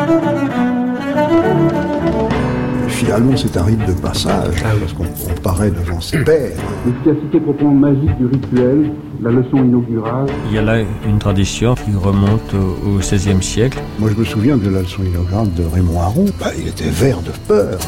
Finalement, c'est un rite de passage, parce qu'on paraît devant ses pairs. L'efficacité proprement magique du rituel, la leçon inaugurale. Il y a là une tradition qui remonte au XVIe siècle. Moi, je me souviens de la leçon inaugurale de Raymond Aron. Il était vert de peur.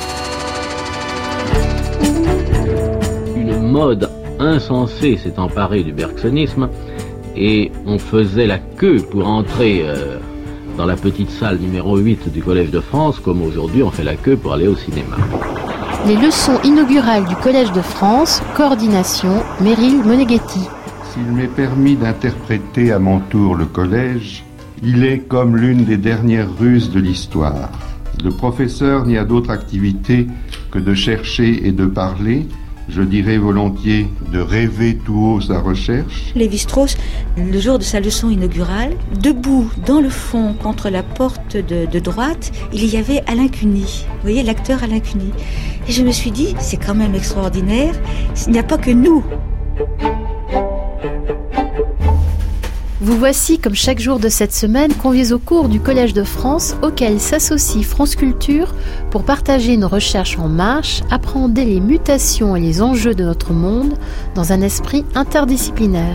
Une mode insensée s'est emparée du bergsonisme et on faisait la queue pour entrer dans la petite salle numéro 8 du Collège de France, comme aujourd'hui on fait la queue pour aller au cinéma. Les leçons inaugurales du Collège de France, coordination, Meryl Moneghetti. S'il m'est permis d'interpréter à mon tour le collège, il est comme l'une des dernières ruses de l'histoire. Le professeur n'y a d'autre activité que de chercher et de parler, je dirais volontiers de rêver tout haut sa recherche. Lévi-Strauss, le jour de sa leçon inaugurale, debout dans le fond contre la porte de droite, il y avait Alain Cuny. Vous voyez, l'acteur Alain Cuny. Et je me suis dit, c'est quand même extraordinaire, il n'y a pas que nous. Vous voici, comme chaque jour de cette semaine, conviés au cours du Collège de France, auquel s'associe France Culture pour partager nos recherches en marche, appréhender les mutations et les enjeux de notre monde dans un esprit interdisciplinaire.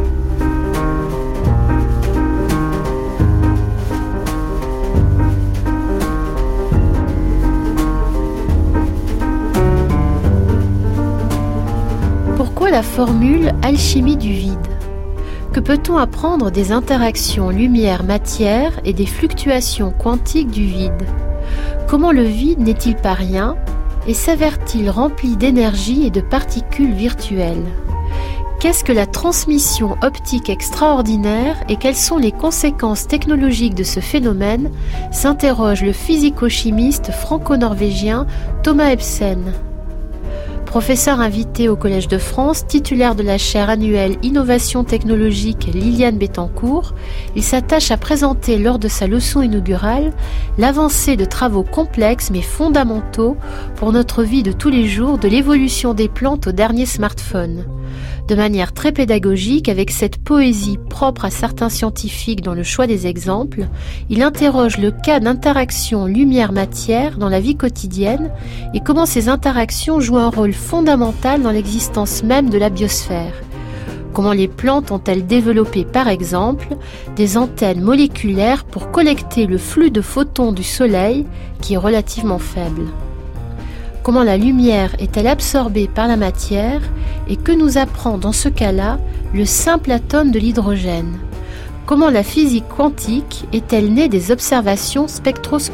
Pourquoi la formule « alchimie du vide » ? Que peut-on apprendre des interactions lumière-matière et des fluctuations quantiques du vide ? Comment le vide n'est-il pas rien et s'avère-t-il rempli d'énergie et de particules virtuelles ? Qu'est-ce que la transmission optique extraordinaire et quelles sont les conséquences technologiques de ce phénomène ? S'interroge le physico-chimiste franco-norvégien Thomas Ebsen. Professeur invité au Collège de France, titulaire de la chaire annuelle Innovation technologique Liliane Bettencourt, il s'attache à présenter lors de sa leçon inaugurale l'avancée de travaux complexes mais fondamentaux pour notre vie de tous les jours, de l'évolution des plantes au dernier smartphone. De manière très pédagogique, avec cette poésie propre à certains scientifiques dans le choix des exemples, il interroge le cas d'interaction lumière-matière dans la vie quotidienne et comment ces interactions jouent un rôle fondamental dans l'existence même de la biosphère. Comment les plantes ont-elles développé, par exemple, des antennes moléculaires pour collecter le flux de photons du Soleil, qui est relativement faible ? Comment la lumière est-elle absorbée par la matière et que nous apprend dans ce cas-là le simple atome de l'hydrogène ? Comment la physique quantique est-elle née des observations spectroscopiques ?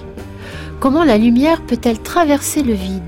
Comment la lumière peut-elle traverser le vide ?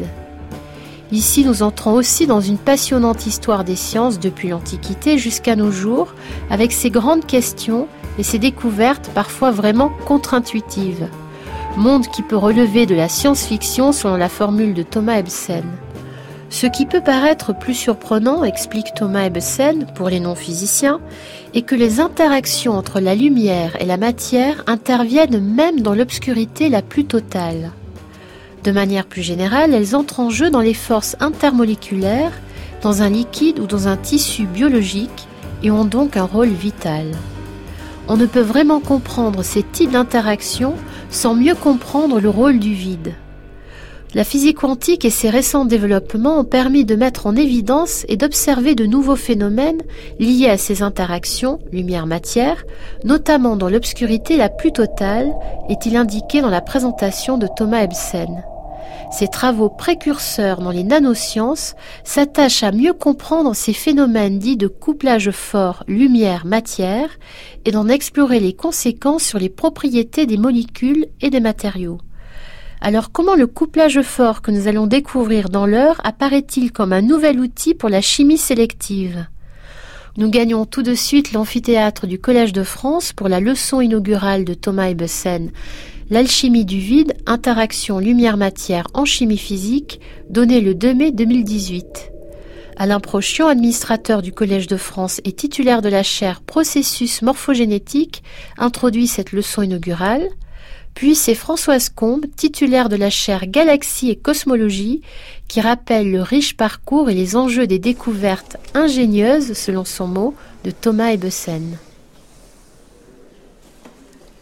Ici, nous entrons aussi dans une passionnante histoire des sciences depuis l'Antiquité jusqu'à nos jours, avec ses grandes questions et ses découvertes parfois vraiment contre-intuitives. Monde qui peut relever de la science-fiction selon la formule de Thomas Ebsen. Ce qui peut paraître plus surprenant, explique Thomas Ebsen, pour les non-physiciens, est que les interactions entre la lumière et la matière interviennent même dans l'obscurité la plus totale. De manière plus générale, elles entrent en jeu dans les forces intermoléculaires, dans un liquide ou dans un tissu biologique, et ont donc un rôle vital. On ne peut vraiment comprendre ces types d'interactions sans mieux comprendre le rôle du vide. La physique quantique et ses récents développements ont permis de mettre en évidence et d'observer de nouveaux phénomènes liés à ces interactions, lumière-matière, notamment dans l'obscurité la plus totale, est-il indiqué dans la présentation de Thomas Ebsen. Ces travaux précurseurs dans les nanosciences s'attachent à mieux comprendre ces phénomènes dits de couplage fort lumière-matière et d'en explorer les conséquences sur les propriétés des molécules et des matériaux. Alors comment le couplage fort que nous allons découvrir dans l'heure apparaît-il comme un nouvel outil pour la chimie sélective ? Nous gagnons tout de suite l'amphithéâtre du Collège de France pour la leçon inaugurale de Thomas Ebsen, L'alchimie du vide, interaction lumière-matière en chimie physique, donnée le 2 mai 2018. Alain Prochian, administrateur du Collège de France et titulaire de la chaire Processus morphogénétique, introduit cette leçon inaugurale. Puis c'est Françoise Combe, titulaire de la chaire Galaxie et Cosmologie, qui rappelle le riche parcours et les enjeux des découvertes ingénieuses, selon son mot, de Thomas Ebsen.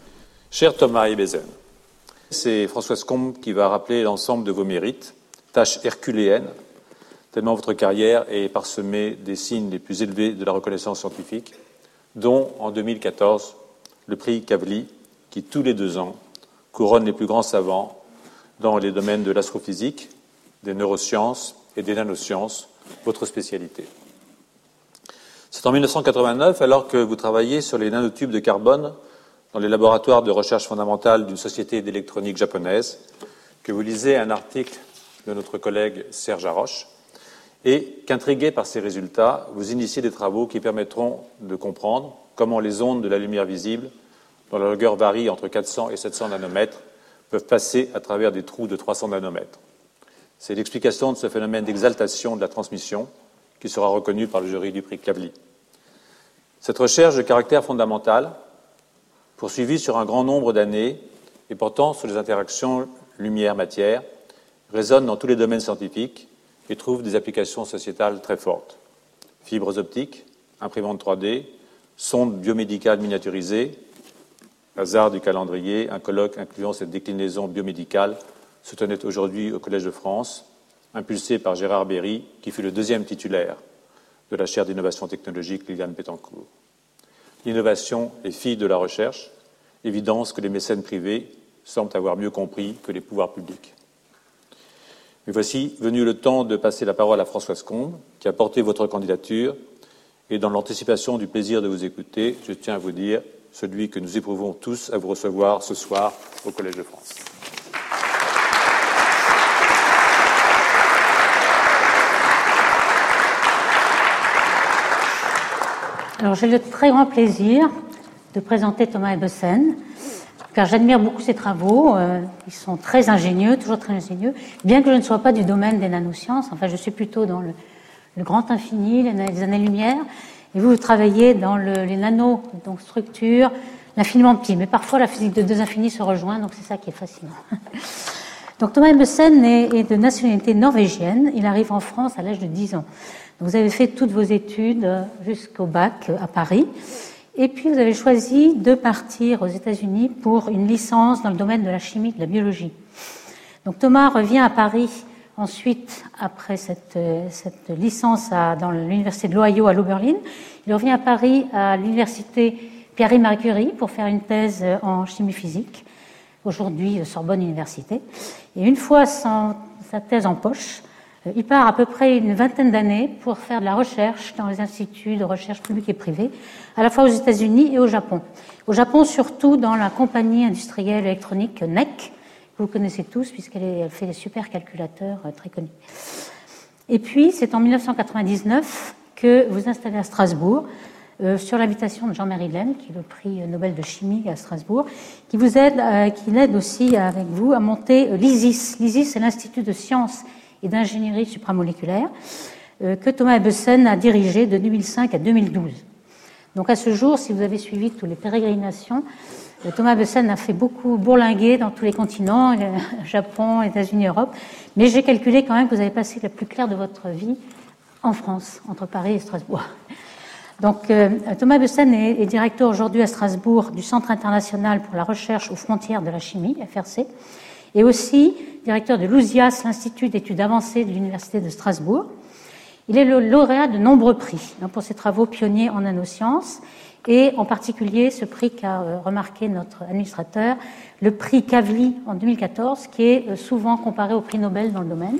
Cher Thomas Ebbesen, c'est Françoise Combe qui va rappeler l'ensemble de vos mérites, tâche herculéenne, tellement votre carrière est parsemée des signes les plus élevés de la reconnaissance scientifique, dont, en 2014, le prix Kavli, qui, tous les 2 ans, couronne les plus grands savants dans les domaines de l'astrophysique, des neurosciences et des nanosciences, votre spécialité. C'est en 1989, alors que vous travaillez sur les nanotubes de carbone dans les laboratoires de recherche fondamentale d'une société d'électronique japonaise, que vous lisez un article de notre collègue Serge Haroche, et qu'intrigué par ces résultats, vous initiez des travaux qui permettront de comprendre comment les ondes de la lumière visible, dont la longueur varie entre 400 et 700 nanomètres, peuvent passer à travers des trous de 300 nanomètres. C'est l'explication de ce phénomène d'exaltation de la transmission qui sera reconnu par le jury du prix Kavli. Cette recherche de caractère fondamental, poursuivie sur un grand nombre d'années et portant sur les interactions lumière-matière, résonne dans tous les domaines scientifiques et trouve des applications sociétales très fortes. Fibres optiques, imprimantes 3D, sondes biomédicales miniaturisées, hasard du calendrier, un colloque incluant cette déclinaison biomédicale se tenait aujourd'hui au Collège de France, impulsé par Gérard Berry, qui fut le 2e titulaire de la chaire d'innovation technologique Liliane Bettencourt. L'innovation est fille de la recherche, évidence que les mécènes privés semblent avoir mieux compris que les pouvoirs publics. Mais voici venu le temps de passer la parole à Françoise Combe, qui a porté votre candidature, et dans l'anticipation du plaisir de vous écouter, je tiens à vous dire celui que nous éprouvons tous à vous recevoir ce soir au Collège de France. Alors, j'ai le très grand plaisir de présenter Thomas Ebbesen, car j'admire beaucoup ses travaux. Ils sont très ingénieux, toujours très ingénieux, bien que je ne sois pas du domaine des nanosciences. Enfin, je suis plutôt dans le grand infini, les années-lumière. Et vous travaillez dans les nanos, donc structure, l'infiniment petit. Mais parfois, la physique de 2 infinis se rejoint, donc c'est ça qui est fascinant. Donc, Thomas Ebbesen est de nationalité norvégienne. Il arrive en France à l'âge de 10 ans. Vous avez fait toutes vos études jusqu'au bac à Paris. Et puis, vous avez choisi de partir aux États-Unis pour une licence dans le domaine de la chimie et de la biologie. Donc, Thomas revient à Paris ensuite, après cette licence dans l'université de l'Ohio à l'Oberlin. Il revient à Paris à l'université Pierre-Marie Curie pour faire une thèse en chimie physique, aujourd'hui Sorbonne Université. Et une fois sa thèse en poche, il part à peu près une 20aine d'années pour faire de la recherche dans les instituts de recherche publics et privés, à la fois aux États-Unis et au Japon. Au Japon, surtout dans la compagnie industrielle électronique NEC, que vous connaissez tous, puisqu'elle fait des supercalculateurs très connus. Et puis, c'est en 1999 que vous installez à Strasbourg, sur l'invitation de Jean-Marie Lehn, qui est le prix Nobel de chimie à Strasbourg, qui l'aide aussi avec vous à monter l'ISIS. l'ISIS, c'est l'Institut de sciences et d'ingénierie supramoléculaire, que Thomas Ebbesen a dirigé de 2005 à 2012. Donc à ce jour, si vous avez suivi toutes les pérégrinations, Thomas Ebbesen a fait beaucoup bourlinguer dans tous les continents, Japon, États-Unis, Europe, mais j'ai calculé quand même que vous avez passé la plus claire de votre vie en France, entre Paris et Strasbourg. Donc Thomas Ebbesen est directeur aujourd'hui à Strasbourg du Centre international pour la recherche aux frontières de la chimie, FRC, et aussi directeur de l'USIAS, l'Institut d'études avancées de l'Université de Strasbourg. Il est le lauréat de nombreux prix pour ses travaux pionniers en nanosciences, et en particulier ce prix qu'a remarqué notre administrateur, le prix Kavli en 2014, qui est souvent comparé au prix Nobel dans le domaine,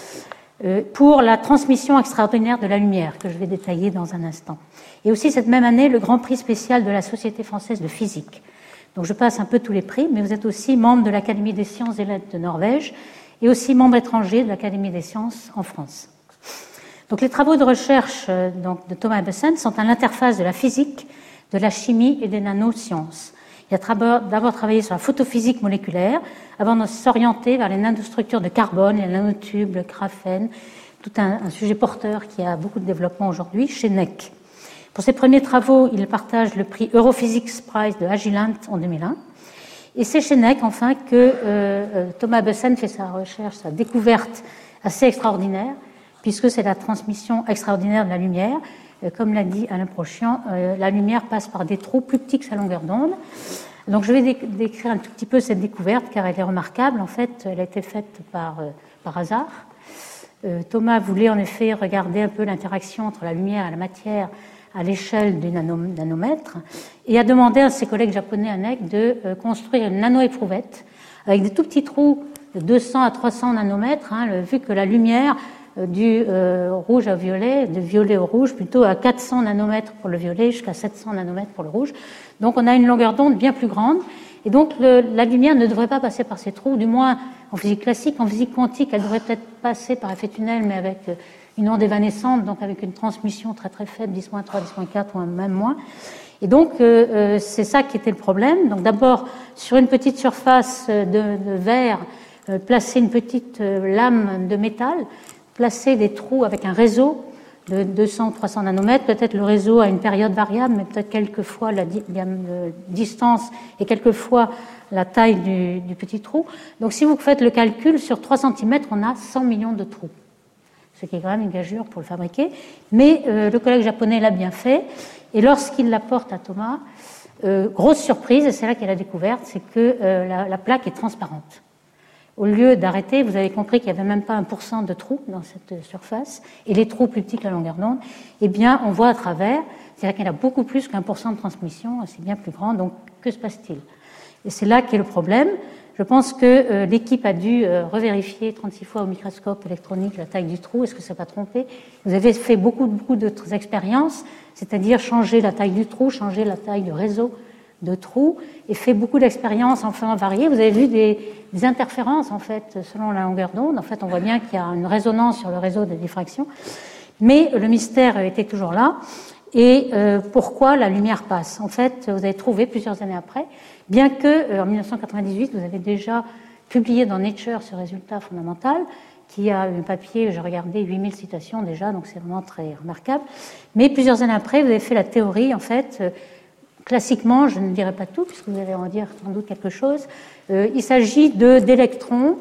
pour la transmission extraordinaire de la lumière, que je vais détailler dans un instant. Et aussi cette même année, le grand prix spécial de la Société française de physique. Donc je passe un peu tous les prix, mais vous êtes aussi membre de l'Académie des sciences et lettres de Norvège et aussi membre étranger de l'Académie des sciences en France. Donc les travaux de recherche de Thomas Ebbesen sont à l'interface de la physique, de la chimie et des nanosciences. Il a d'abord travaillé sur la photophysique moléculaire avant de s'orienter vers les nanostructures de carbone, les nanotubes, le graphène, tout un sujet porteur qui a beaucoup de développement aujourd'hui chez NEC. Pour ses premiers travaux, il partage le prix Europhysics Prize de Agilent en 2001. Et c'est chez NEC, enfin, que Thomas Ebbesen fait sa recherche, sa découverte assez extraordinaire, puisque c'est la transmission extraordinaire de la lumière. Comme l'a dit Alain Prochian, la lumière passe par des trous plus petits que sa longueur d'onde, Donc je vais décrire un tout petit peu cette découverte car elle est remarquable. En fait, elle a été faite par hasard. Thomas voulait en effet regarder un peu l'interaction entre la lumière et la matière à l'échelle du nanomètre et a demandé à ses collègues japonais à NEC de construire une nano-éprouvette avec des tout petits trous de 200 à 300 nanomètres, vu que la lumière du rouge au violet, de violet au rouge, plutôt à 400 nanomètres pour le violet jusqu'à 700 nanomètres pour le rouge. Donc on a une longueur d'onde bien plus grande et donc la lumière ne devrait pas passer par ces trous, du moins en physique classique. En physique quantique, elle devrait peut-être passer par effet tunnel, mais avec une onde évanescente, donc avec une transmission très très faible, 10-3, 10-4 ou même moins. Et donc c'est ça qui était le problème. Donc d'abord, sur une petite surface de verre, placer une petite lame de métal, placer des trous avec un réseau de 200 ou 300 nanomètres. Peut-être le réseau a une période variable, mais peut-être quelquefois la distance et quelquefois la taille du petit trou. Donc si vous faites le calcul, sur 3 cm, on a 100 millions de trous, ce qui est quand même une gageure pour le fabriquer. Mais le collègue japonais l'a bien fait, et lorsqu'il l'apporte à Thomas, grosse surprise, et c'est là qu'il a découvert, c'est que la plaque est transparente. Au lieu d'arrêter, vous avez compris qu'il n'y avait même pas 1% de trous dans cette surface, et les trous plus petits que la longueur d'onde, eh bien, on voit à travers, c'est-à-dire qu'il y a beaucoup plus qu'1% de transmission, c'est bien plus grand, donc que se passe-t-il? Et c'est là qu'est le problème. Je pense que l'équipe a dû revérifier 36 fois au microscope électronique la taille du trou. Est-ce que ça n'a pas trompé? Vous avez fait beaucoup d'autres expériences, c'est-à-dire changer la taille du trou, changer la taille du réseau de trous, et fait beaucoup d'expériences en faisant varier. Vous avez vu des interférences, en fait, selon la longueur d'onde. En fait, on voit bien qu'il y a une résonance sur le réseau de diffraction. Mais le mystère était toujours là. Et pourquoi la lumière passe? En fait, vous avez trouvé plusieurs années après, bien que en 1998, vous avez déjà publié dans Nature ce résultat fondamental, qui a un papier, j'ai regardé 8000 citations déjà, donc c'est vraiment très remarquable. Mais plusieurs années après, vous avez fait la théorie, en fait, classiquement, je ne dirai pas tout, puisque vous allez en dire sans doute quelque chose. Il s'agit d'électrons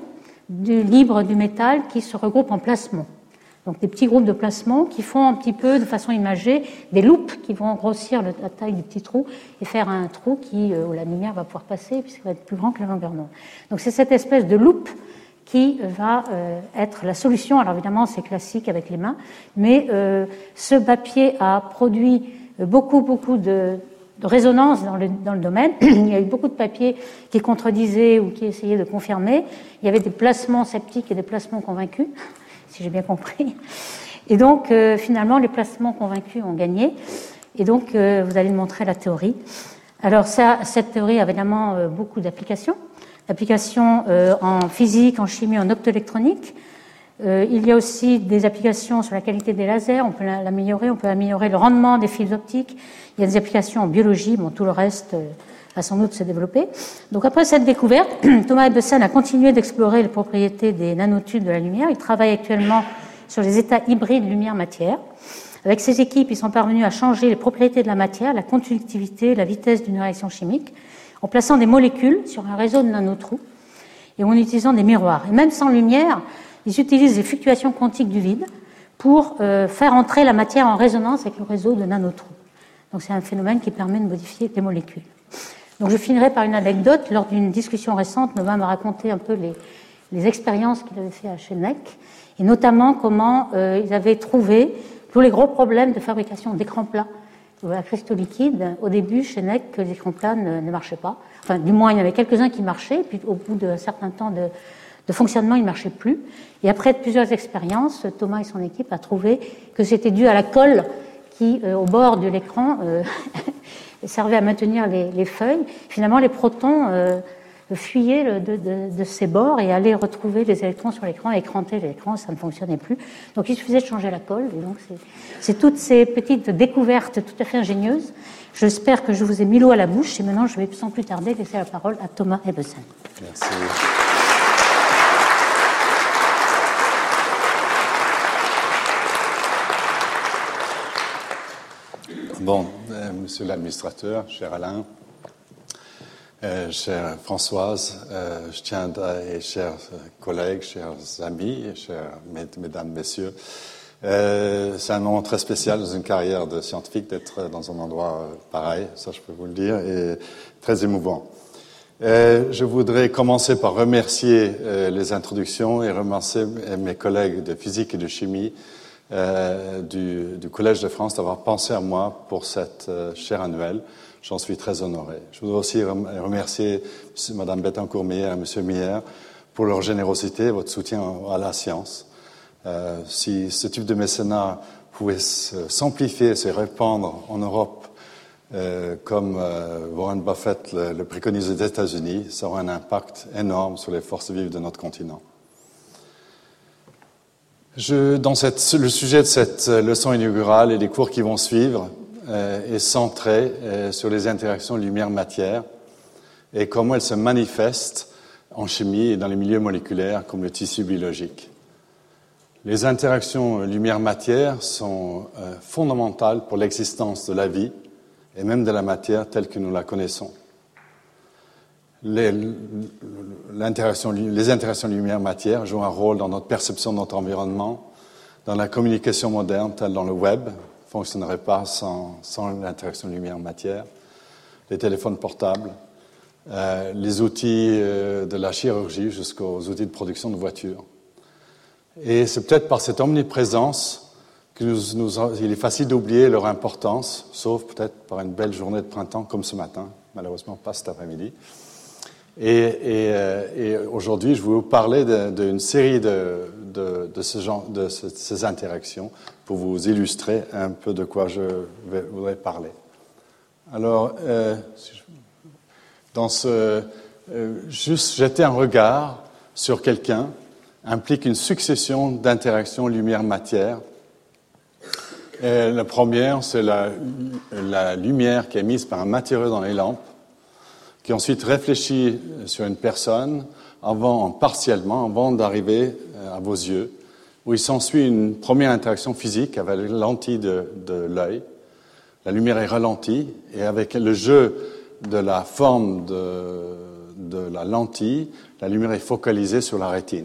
libres du métal qui se regroupent en plasmons. Donc des petits groupes de plasmons qui font un petit peu, de façon imagée, des loupes qui vont grossir la taille du petit trou et faire un trou où la lumière va pouvoir passer, puisqu'il va être plus grand que la longueur d'onde. Donc c'est cette espèce de loupe qui va être la solution. Alors évidemment, c'est classique avec les mains, mais ce papier a produit beaucoup de résonance dans le domaine. Il y a eu beaucoup de papiers qui contredisaient ou qui essayaient de confirmer. Il y avait des placements sceptiques et des placements convaincus, si j'ai bien compris. Et donc, finalement, les placements convaincus ont gagné. Et donc, vous allez me montrer la théorie. Alors, cette théorie a évidemment beaucoup d'applications. Applications en physique, en chimie, en optoélectronique. Il y a aussi des applications sur la qualité des lasers, on peut l'améliorer, on peut améliorer le rendement des fils optiques. Il y a des applications en biologie, bon, tout le reste va sans doute se développer. Donc après cette découverte, Thomas Ebbesen a continué d'explorer les propriétés des nanotubes de la lumière. Il travaille actuellement sur les états hybrides lumière-matière. Avec ses équipes, ils sont parvenus à changer les propriétés de la matière, la conductivité, la vitesse d'une réaction chimique, en plaçant des molécules sur un réseau de nanotrous et en utilisant des miroirs. Et même sans lumière, ils utilisent les fluctuations quantiques du vide pour faire entrer la matière en résonance avec le réseau de nanotrous. Donc c'est un phénomène qui permet de modifier les molécules. Donc je finirai par une anecdote. Lors d'une discussion récente, Nova m'a raconté un peu les expériences qu'il avait fait à NEC, et notamment comment ils avaient trouvé tous les gros problèmes de fabrication d'écrans plats à cristaux liquides. Au début, chez NEC, les écrans plats ne marchaient pas. Enfin, du moins, il y en avait quelques-uns qui marchaient, puis au bout d'un certain temps de fonctionnement, ils ne marchaient plus. Et après plusieurs expériences, Thomas et son équipe a trouvé que c'était dû à la colle qui, au bord de l'écran, servait à maintenir les feuilles. Finalement, les protons fuyaient de ces bords et allaient retrouver les électrons sur l'écran, écranter l'écran, ça ne fonctionnait plus. Donc il suffisait de changer la colle. Et donc c'est toutes ces petites découvertes tout à fait ingénieuses. J'espère que je vous ai mis l'eau à la bouche et maintenant je vais sans plus tarder laisser la parole à Thomas Ebbesen. Merci. Bon, monsieur l'administrateur, cher Alain, chère Françoise, je tiens et chers collègues, chers amis, chers mesdames, messieurs, C'est un moment très spécial dans une carrière de scientifique d'être dans un endroit pareil, ça je peux vous le dire, et très émouvant. Je voudrais commencer par remercier les introductions et remercier mes collègues de physique et de chimie du Collège de France d'avoir pensé à moi pour cette chaire annuelle. J'en suis très honoré. Je voudrais aussi remercier Mme Bettencourt-Meyer et M. Meyer pour leur générosité et votre soutien à la science. Si ce type de mécénat pouvait s'amplifier, se répandre en Europe, comme Warren Buffett le préconise aux États-Unis, ça aura un impact énorme sur les forces vives de notre continent. Le sujet de cette leçon inaugurale et les cours qui vont suivre est centré sur les interactions lumière-matière et comment elles se manifestent en chimie et dans les milieux moléculaires comme le tissu biologique. Les interactions lumière-matière sont fondamentales pour l'existence de la vie et même de la matière telle que nous la connaissons. Les interactions lumière-matière jouent un rôle dans notre perception de notre environnement, dans la communication moderne, telle dans le web, ne fonctionnerait pas sans l'interaction lumière-matière, les téléphones portables, les outils de la chirurgie jusqu'aux outils de production de voitures. Et c'est peut-être par cette omniprésence qu'il est facile d'oublier leur importance, sauf peut-être par une belle journée de printemps comme ce matin, malheureusement pas cet après-midi. Et aujourd'hui, je vais vous parler d'une série de ces interactions pour vous illustrer un peu de quoi je voudrais parler. Alors, juste jeter un regard sur quelqu'un implique une succession d'interactions lumière-matière. La première, c'est la lumière qui est émise par un matériau dans les lampes, qui ensuite réfléchit sur une personne partiellement avant d'arriver à vos yeux, où il s'ensuit une première interaction physique avec la lentille de l'œil. La lumière est ralentie et avec le jeu de la forme de la lentille, la lumière est focalisée sur la rétine.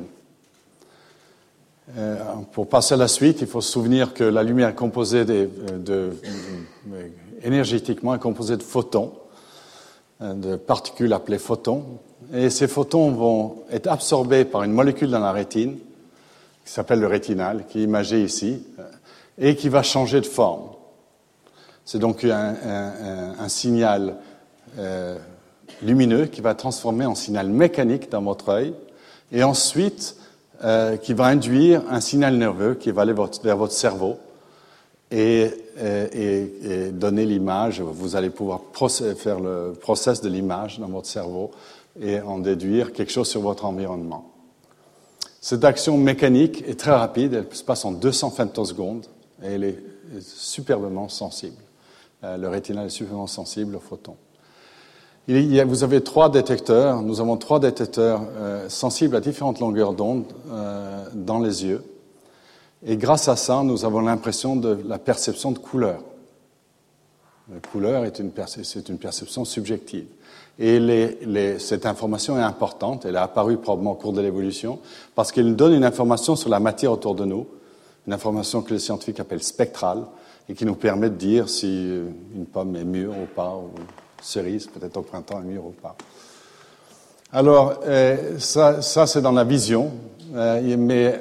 Pour passer à la suite, il faut se souvenir que la lumière est composée énergétiquement est composée de photons, de particules appelées photons. Et ces photons vont être absorbés par une molécule dans la rétine, qui s'appelle le rétinal, qui est imagé ici, et qui va changer de forme. C'est donc un signal lumineux qui va transformer en signal mécanique dans votre œil, et ensuite qui va induire un signal nerveux qui va aller vers votre cerveau et donner l'image. Vous allez pouvoir faire le process de l'image dans votre cerveau et en déduire quelque chose sur votre environnement. Cette action mécanique est très rapide, elle se passe en 200 femtosecondes et elle est superbement sensible. Le rétinal est superbement sensible aux photons. Vous avez 3 détecteurs, nous avons 3 détecteurs sensibles à différentes longueurs d'onde dans les yeux. Et grâce à ça, nous avons l'impression de la perception de couleur. La couleur c'est une perception subjective. Et cette information est importante, elle est apparue probablement au cours de l'évolution, parce qu'elle nous donne une information sur la matière autour de nous, une information que les scientifiques appellent spectrale, et qui nous permet de dire si une pomme est mûre ou pas, ou cerise, peut-être au printemps, est mûre ou pas. Alors, ça c'est dans la vision, mais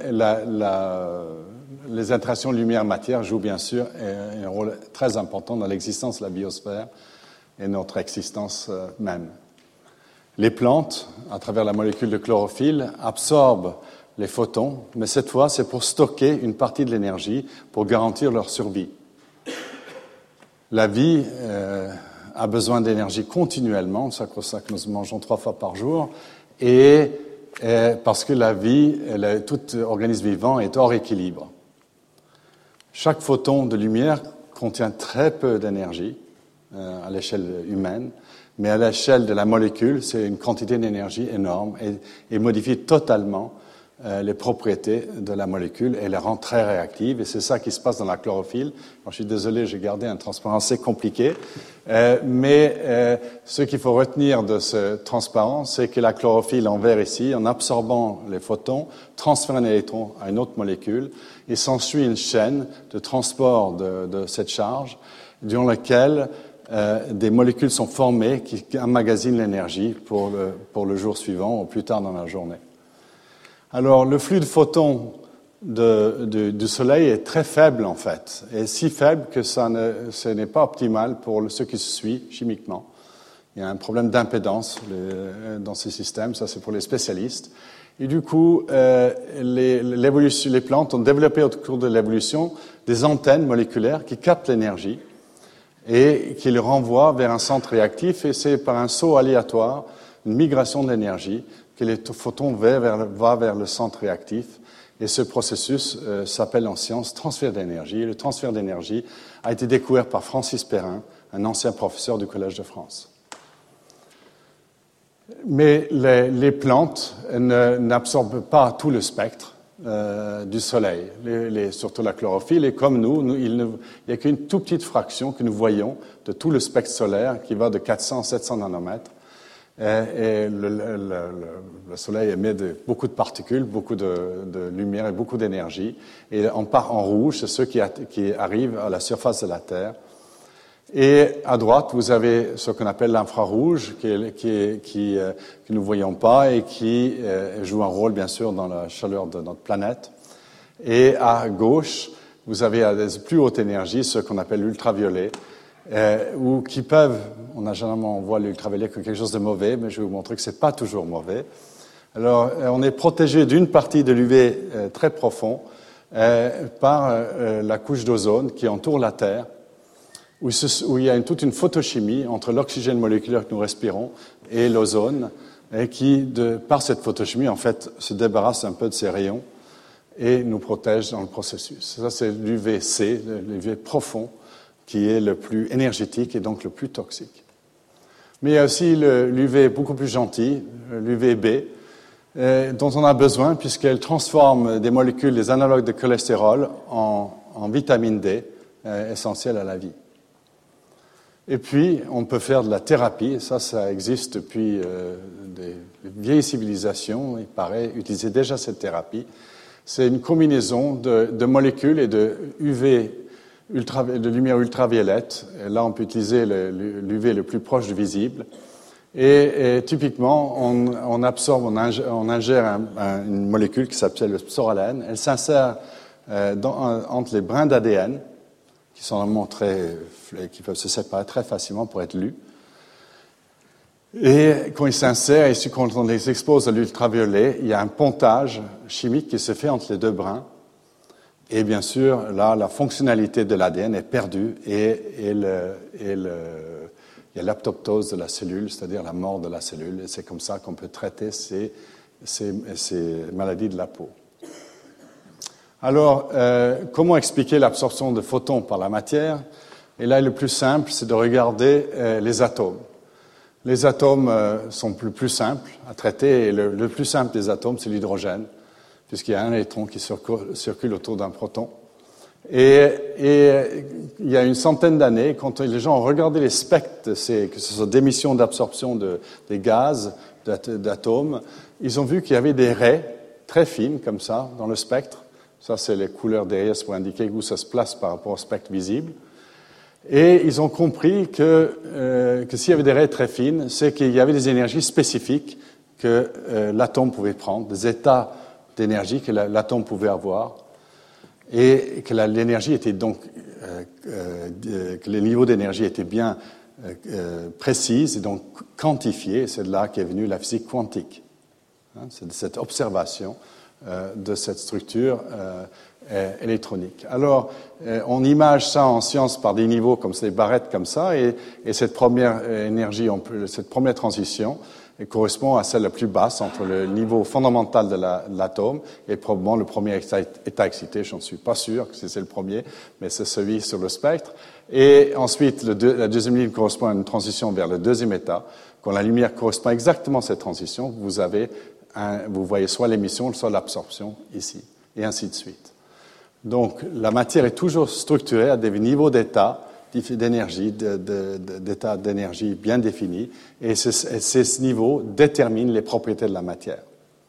les interactions lumière-matière jouent bien sûr un rôle très important dans l'existence de la biosphère et notre existence même. Les plantes, à travers la molécule de chlorophylle, absorbent les photons, mais cette fois, c'est pour stocker une partie de l'énergie pour garantir leur survie. La vie a besoin d'énergie continuellement, c'est pour ça que nous mangeons 3 fois par jour, et parce que la vie, tout organisme vivant est hors équilibre. Chaque photon de lumière contient très peu d'énergie à l'échelle humaine, mais à l'échelle de la molécule, c'est une quantité d'énergie énorme et modifie totalement les propriétés de la molécule et la rend très réactive. Et c'est ça qui se passe dans la chlorophylle. Alors, je suis désolé, j'ai gardé un transparent assez compliqué. Mais ce qu'il faut retenir de ce transparent, c'est que la chlorophylle en vert ici, en absorbant les photons, transfère un électron à une autre molécule et s'ensuit une chaîne de transport de cette charge durant laquelle des molécules sont formées qui emmagasinent l'énergie pour le jour suivant ou plus tard dans la journée. Alors, le flux de photons du Soleil est très faible, en fait, et si faible que ce n'est pas optimal pour ce qui se suit chimiquement. Il y a un problème d'impédance dans ces systèmes, ça c'est pour les spécialistes. Et du coup, les plantes ont développé au cours de l'évolution des antennes moléculaires qui captent l'énergie et qui le renvoient vers un centre réactif, et c'est par un saut aléatoire, une migration d'énergie, que les photons vont vers le centre réactif. Et ce processus s'appelle en science transfert d'énergie. Et le transfert d'énergie a été découvert par Francis Perrin, un ancien professeur du Collège de France. Mais les plantes n'absorbent pas tout le spectre du Soleil, surtout la chlorophylle. Et comme nous, il n'y a qu'une toute petite fraction que nous voyons de tout le spectre solaire qui va de 400 à 700 nanomètres. Et le Soleil émet beaucoup de particules, beaucoup de lumière et beaucoup d'énergie. Et en rouge, c'est ceux qui arrivent à la surface de la Terre. Et à droite, vous avez ce qu'on appelle l'infrarouge, que nous ne voyons pas et qui joue un rôle, bien sûr, dans la chaleur de notre planète. Et à gauche, vous avez à des plus hautes énergies, ce qu'on appelle l'ultraviolet, ou qui peuvent, on voit l'ultraviolet comme quelque chose de mauvais, mais je vais vous montrer que c'est pas toujours mauvais. Alors, on est protégé d'une partie de l'UV très profond par la couche d'ozone qui entoure la Terre, où il y a toute une photochimie entre l'oxygène moléculaire que nous respirons et l'ozone, et qui, par cette photochimie, en fait, se débarrasse un peu de ces rayons et nous protège dans le processus. Ça, c'est l'UVC, l'UV profond, qui est le plus énergétique et donc le plus toxique. Mais il y a aussi l'UV beaucoup plus gentil, l'UVB, dont on a besoin puisqu'elle transforme des molécules, des analogues de cholestérol, en vitamine D, essentielle à la vie. Et puis, on peut faire de la thérapie, et ça existe depuis des vieilles civilisations, il paraît utiliser déjà cette thérapie. C'est une combinaison de molécules et de lumière ultraviolette. Et là, on peut utiliser l'UV le plus proche du visible. Et typiquement, on ingère une molécule qui s'appelle le psoralen. Elle s'insère entre les brins d'ADN, qui sont vraiment qui peuvent se séparer très facilement pour être lus. Et quand ils s'insèrent, et quand on les expose à l'ultraviolet, il y a un pontage chimique qui se fait entre les deux brins. Et bien sûr, là, la fonctionnalité de l'ADN est perdue et il y a l'apoptose de la cellule, c'est-à-dire la mort de la cellule. Et c'est comme ça qu'on peut traiter ces maladies de la peau. Alors, comment expliquer l'absorption de photons par la matière? Et là, le plus simple, c'est de regarder les atomes. Les atomes sont plus simples à traiter, et le plus simple des atomes, c'est l'hydrogène, puisqu'il y a un électron qui circule autour d'un proton. Et il y a une centaine d'années, quand les gens ont regardé les spectres, que ce soit d'émission, d'absorption des gaz, d'atomes, ils ont vu qu'il y avait des raies très fines, comme ça, dans le spectre. Ça, c'est les couleurs derrière pour indiquer où ça se place par rapport au spectre visible. Et ils ont compris que s'il y avait des raies très fines, c'est qu'il y avait des énergies spécifiques que l'atome pouvait prendre, des états d'énergie que l'atome pouvait avoir, et que l'énergie était donc que les niveaux d'énergie étaient bien précises et donc quantifiés. C'est de là qu'est venue la physique quantique. C'est de cette observation de cette structure électronique. Alors, on image ça en science par des niveaux comme des barrettes comme ça, et cette première énergie, cette première transition correspond à celle la plus basse entre le niveau fondamental de l'atome et probablement le premier état excité. Je n'en suis pas sûr que c'est le premier, mais c'est celui sur le spectre. Et ensuite, la deuxième ligne correspond à une transition vers le deuxième état, quand la lumière correspond exactement à cette transition, vous voyez soit l'émission, soit l'absorption ici, et ainsi de suite. Donc, la matière est toujours structurée à des niveaux d'état d'énergie, d'état d'énergie bien définis, et ces niveaux déterminent les propriétés de la matière.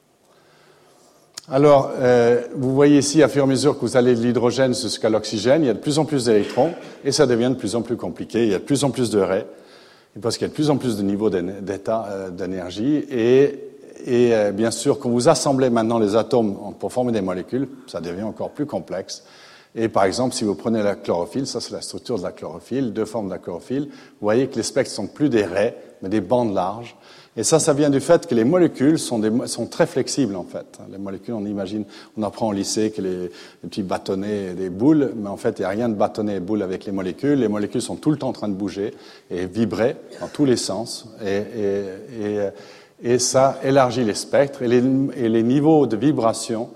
Alors, vous voyez ici, à fur et à mesure que vous allez de l'hydrogène jusqu'à l'oxygène, il y a de plus en plus d'électrons, et ça devient de plus en plus compliqué, il y a de plus en plus de raies, parce qu'il y a de plus en plus de niveaux d'état d'énergie, et bien sûr, quand vous assemblez maintenant les atomes pour former des molécules, ça devient encore plus complexe. Et par exemple, si vous prenez la chlorophylle, ça c'est la structure de la chlorophylle, deux formes de la chlorophylle, vous voyez que les spectres sont plus des raies, mais des bandes larges. Et ça vient du fait que les molécules sont très flexibles en fait. Les molécules, on apprend au lycée que les petits bâtonnets et des boules, mais en fait il n'y a rien de bâtonnet et boule avec les molécules. Les molécules sont tout le temps en train de bouger et vibrer dans tous les sens. Et ça élargit les spectres et les niveaux de vibration.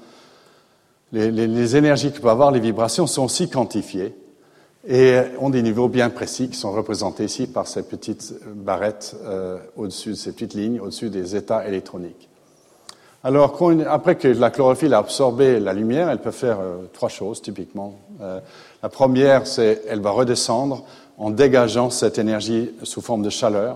Les énergies que peuvent avoir les vibrations sont aussi quantifiées et ont des niveaux bien précis qui sont représentés ici par ces petites barrettes au-dessus, ces petites lignes au-dessus des états électroniques. Alors, après que la chlorophylle a absorbé la lumière, elle peut faire trois choses typiquement. La première, c'est elle va redescendre en dégageant cette énergie sous forme de chaleur.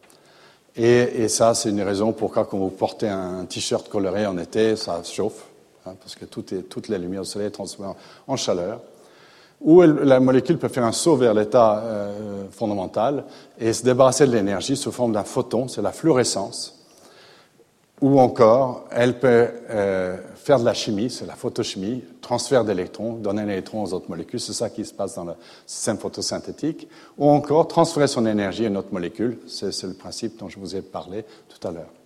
Et ça, c'est une raison pourquoi quand vous portez un t-shirt coloré en été, ça chauffe. Parce que toute la lumière du soleil est transformée en chaleur. Ou la molécule peut faire un saut vers l'état fondamental et se débarrasser de l'énergie sous forme d'un photon, c'est la fluorescence. Ou encore, elle peut faire de la chimie, c'est la photochimie, transfert d'électrons, donner un électron aux autres molécules, c'est ça qui se passe dans le système photosynthétique. Ou encore, transférer son énergie à une autre molécule, c'est le principe dont je vous ai parlé tout à l'heure.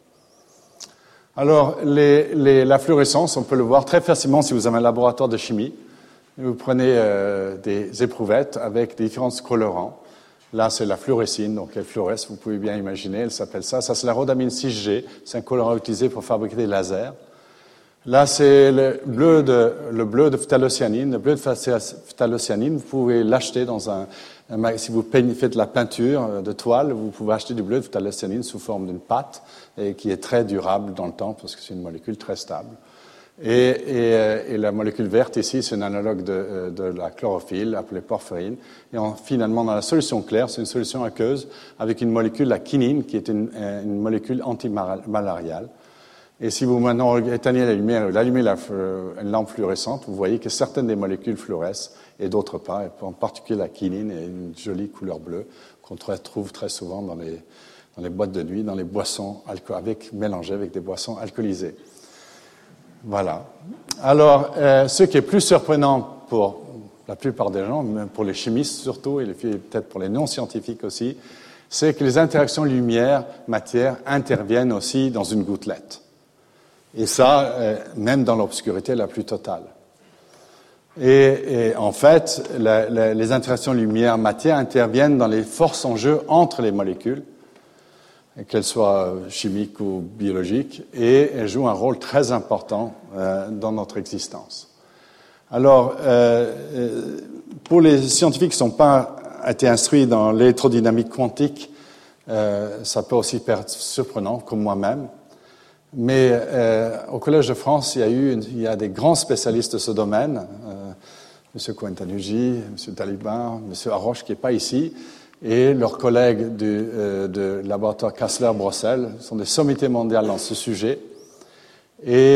Alors, la fluorescence, on peut le voir très facilement si vous avez un laboratoire de chimie. Vous prenez des éprouvettes avec différents colorants. Là, c'est la fluorescine, donc elle fluoresce, vous pouvez bien imaginer, elle s'appelle ça. Ça, c'est la rhodamine 6G, c'est un colorant utilisé pour fabriquer des lasers. Là, c'est le bleu de phthalocyanine. Le bleu de phthalocyanine, vous pouvez l'acheter si vous faites de la peinture de toile, vous pouvez acheter du bleu de phthalocyanine sous forme d'une pâte et qui est très durable dans le temps parce que c'est une molécule très stable. Et la molécule verte ici, c'est un analogue de la chlorophylle appelée porphyrine. Et finalement, dans la solution claire, c'est une solution aqueuse avec une molécule, la quinine, qui est une molécule antimalariale. Et si vous maintenant éteignez la lumière, vous allumez une lampe fluorescente, vous voyez que certaines des molécules fluorescent et d'autres pas. En particulier la quinine est une jolie couleur bleue qu'on trouve très souvent dans les boîtes de nuit, dans les boissons mélangées avec des boissons alcoolisées. Voilà. Alors, ce qui est plus surprenant pour la plupart des gens, même pour les chimistes surtout, et peut-être pour les non-scientifiques aussi, c'est que les interactions lumière-matière interviennent aussi dans une gouttelette. Et ça, même dans l'obscurité la plus totale. Et en fait, les interactions lumière-matière interviennent dans les forces en jeu entre les molécules, qu'elles soient chimiques ou biologiques, et elles jouent un rôle très important dans notre existence. Alors, pour les scientifiques qui n'ont pas été instruits dans l'électrodynamique quantique, ça peut aussi paraître surprenant, comme moi-même. Mais au Collège de France, il y a des grands spécialistes de ce domaine, M. Cohen-Tanuji, M. Talibin, M. Haroche, qui n'est pas ici, et leurs collègues du laboratoire Kassler-Brossel sont des sommités mondiales dans ce sujet. Et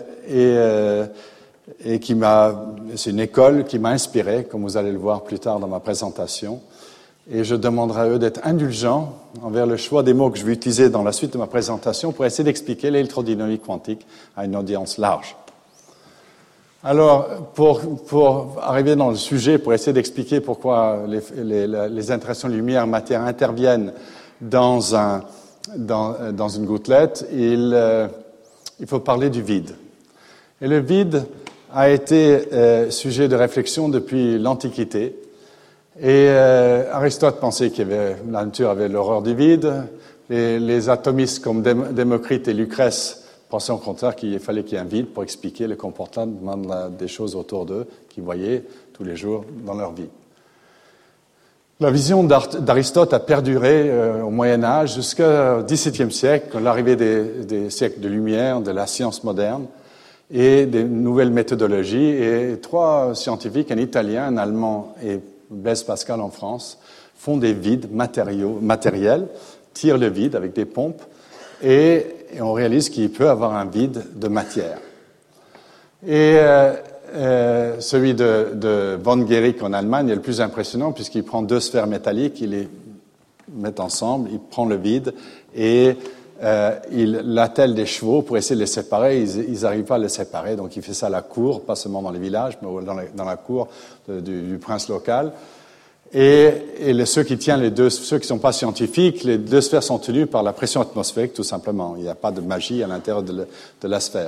c'est une école qui m'a inspiré, comme vous allez le voir plus tard dans ma présentation. Et je demanderai à eux d'être indulgents envers le choix des mots que je vais utiliser dans la suite de ma présentation pour essayer d'expliquer l'électrodynamique quantique à une audience large. Alors, pour arriver dans le sujet, pour essayer d'expliquer pourquoi les interactions lumière-matière interviennent dans une gouttelette, il faut parler du vide. Et le vide a été sujet de réflexion depuis l'Antiquité. Et Aristote pensait que la nature avait l'horreur du vide. Les atomistes comme Démocrite et Lucrèce pensaient au contraire qu'il fallait qu'il y ait un vide pour expliquer le comportement des choses autour d'eux qu'ils voyaient tous les jours dans leur vie. La vision d'Aristote a perduré au Moyen-Âge jusqu'au XVIIe siècle, l'arrivée des siècles de lumière, de la science moderne et des nouvelles méthodologies. Et 3 scientifiques, un Italien, un Allemand et Blaise Pascal en France, font des vides matériels, tirent le vide avec des pompes et on réalise qu'il peut avoir un vide de matière. Et celui de von Guericke en Allemagne est le plus impressionnant puisqu'il prend 2 sphères métalliques, il les met ensemble, il prend le vide et il attelle des chevaux pour essayer de les séparer. Ils n'arrivent pas à les séparer, donc il fait ça à la cour, pas seulement dans les villages, mais dans la cour du prince local. Et ceux qui tiennent ceux qui ne sont pas scientifiques, les 2 sphères sont tenues par la pression atmosphérique, tout simplement. Il n'y a pas de magie à l'intérieur de la sphère.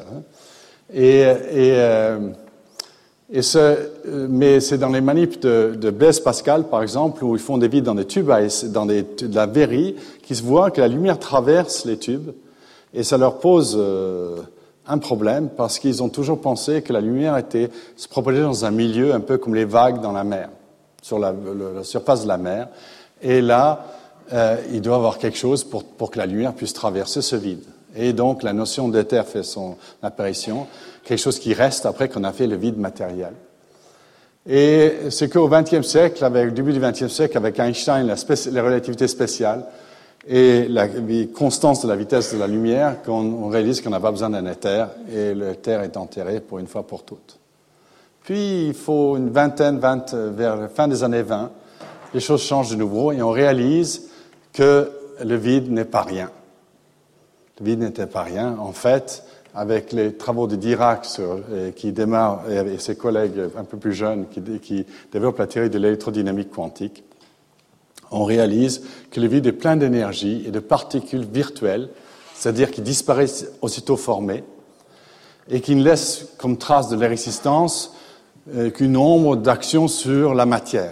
Mais c'est dans les manips de Blaise Pascal, par exemple, où ils font des vides dans des tubes, de la verrie, qu'ils se voient que la lumière traverse les tubes, et ça leur pose un problème, parce qu'ils ont toujours pensé que la lumière se propageait dans un milieu un peu comme les vagues dans la mer, sur la surface de la mer. Et là, il doit y avoir quelque chose pour que la lumière puisse traverser ce vide. Et donc, la notion d'éther fait son apparition, quelque chose qui reste après qu'on a fait le vide matériel. Et c'est qu'au XXe siècle, au début du XXe siècle, avec Einstein, la relativité spéciale et la constance de la vitesse de la lumière, qu'on réalise qu'on n'a pas besoin d'un éther, et l'éther est enterré pour une fois pour toutes. Puis, il faut vers la fin des années 20, les choses changent de nouveau, et on réalise que le vide n'est pas rien. Le vide n'était pas rien. En fait, avec les travaux de Dirac, qui démarre, et avec ses collègues un peu plus jeunes, qui développent la théorie de l'électrodynamique quantique, on réalise que le vide est plein d'énergie et de particules virtuelles, c'est-à-dire qui disparaissent aussitôt formées, et qui ne laissent comme trace de leur existence qu'une ombre d'action sur la matière.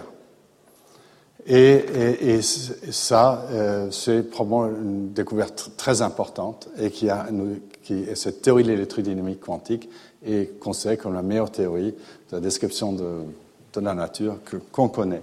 Et ça, c'est probablement une découverte très importante et cette théorie de l'électrodynamique quantique est considérée comme la meilleure théorie de la description de la nature qu'on connaît.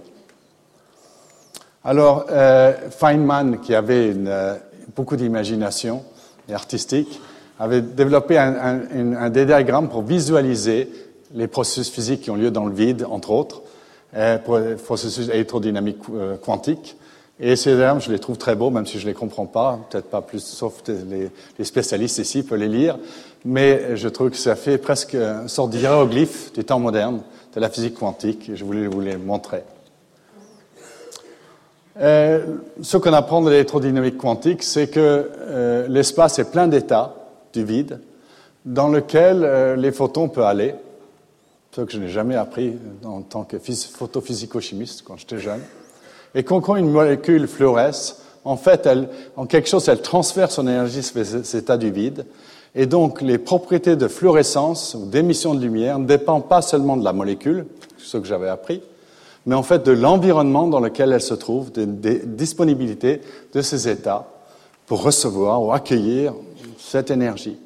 Alors, Feynman, qui avait beaucoup d'imagination et artistique, avait développé un diagramme pour visualiser les processus physiques qui ont lieu dans le vide, entre autres, pour le processus électrodynamique quantique. Et ces diagrammes, je les trouve très beaux, même si je ne les comprends pas, peut-être pas plus, sauf les spécialistes ici peuvent les lire, mais je trouve que ça fait presque une sorte d'hiéroglyphe du temps moderne de la physique quantique, et je voulais vous les montrer. Ce qu'on apprend de l'électrodynamique quantique, c'est que l'espace est plein d'états du vide dans lequel les photons peuvent aller, ce que je n'ai jamais appris en tant que photophysico-chimiste quand j'étais jeune. Et quand une molécule fluoresce, en fait, en quelque chose, elle transfère son énergie sur ces états du vide. Et donc, les propriétés de fluorescence ou d'émission de lumière ne dépendent pas seulement de la molécule, ce que j'avais appris, mais en fait de l'environnement dans lequel elle se trouve, des disponibilités de ces états pour recevoir ou accueillir cette énergie.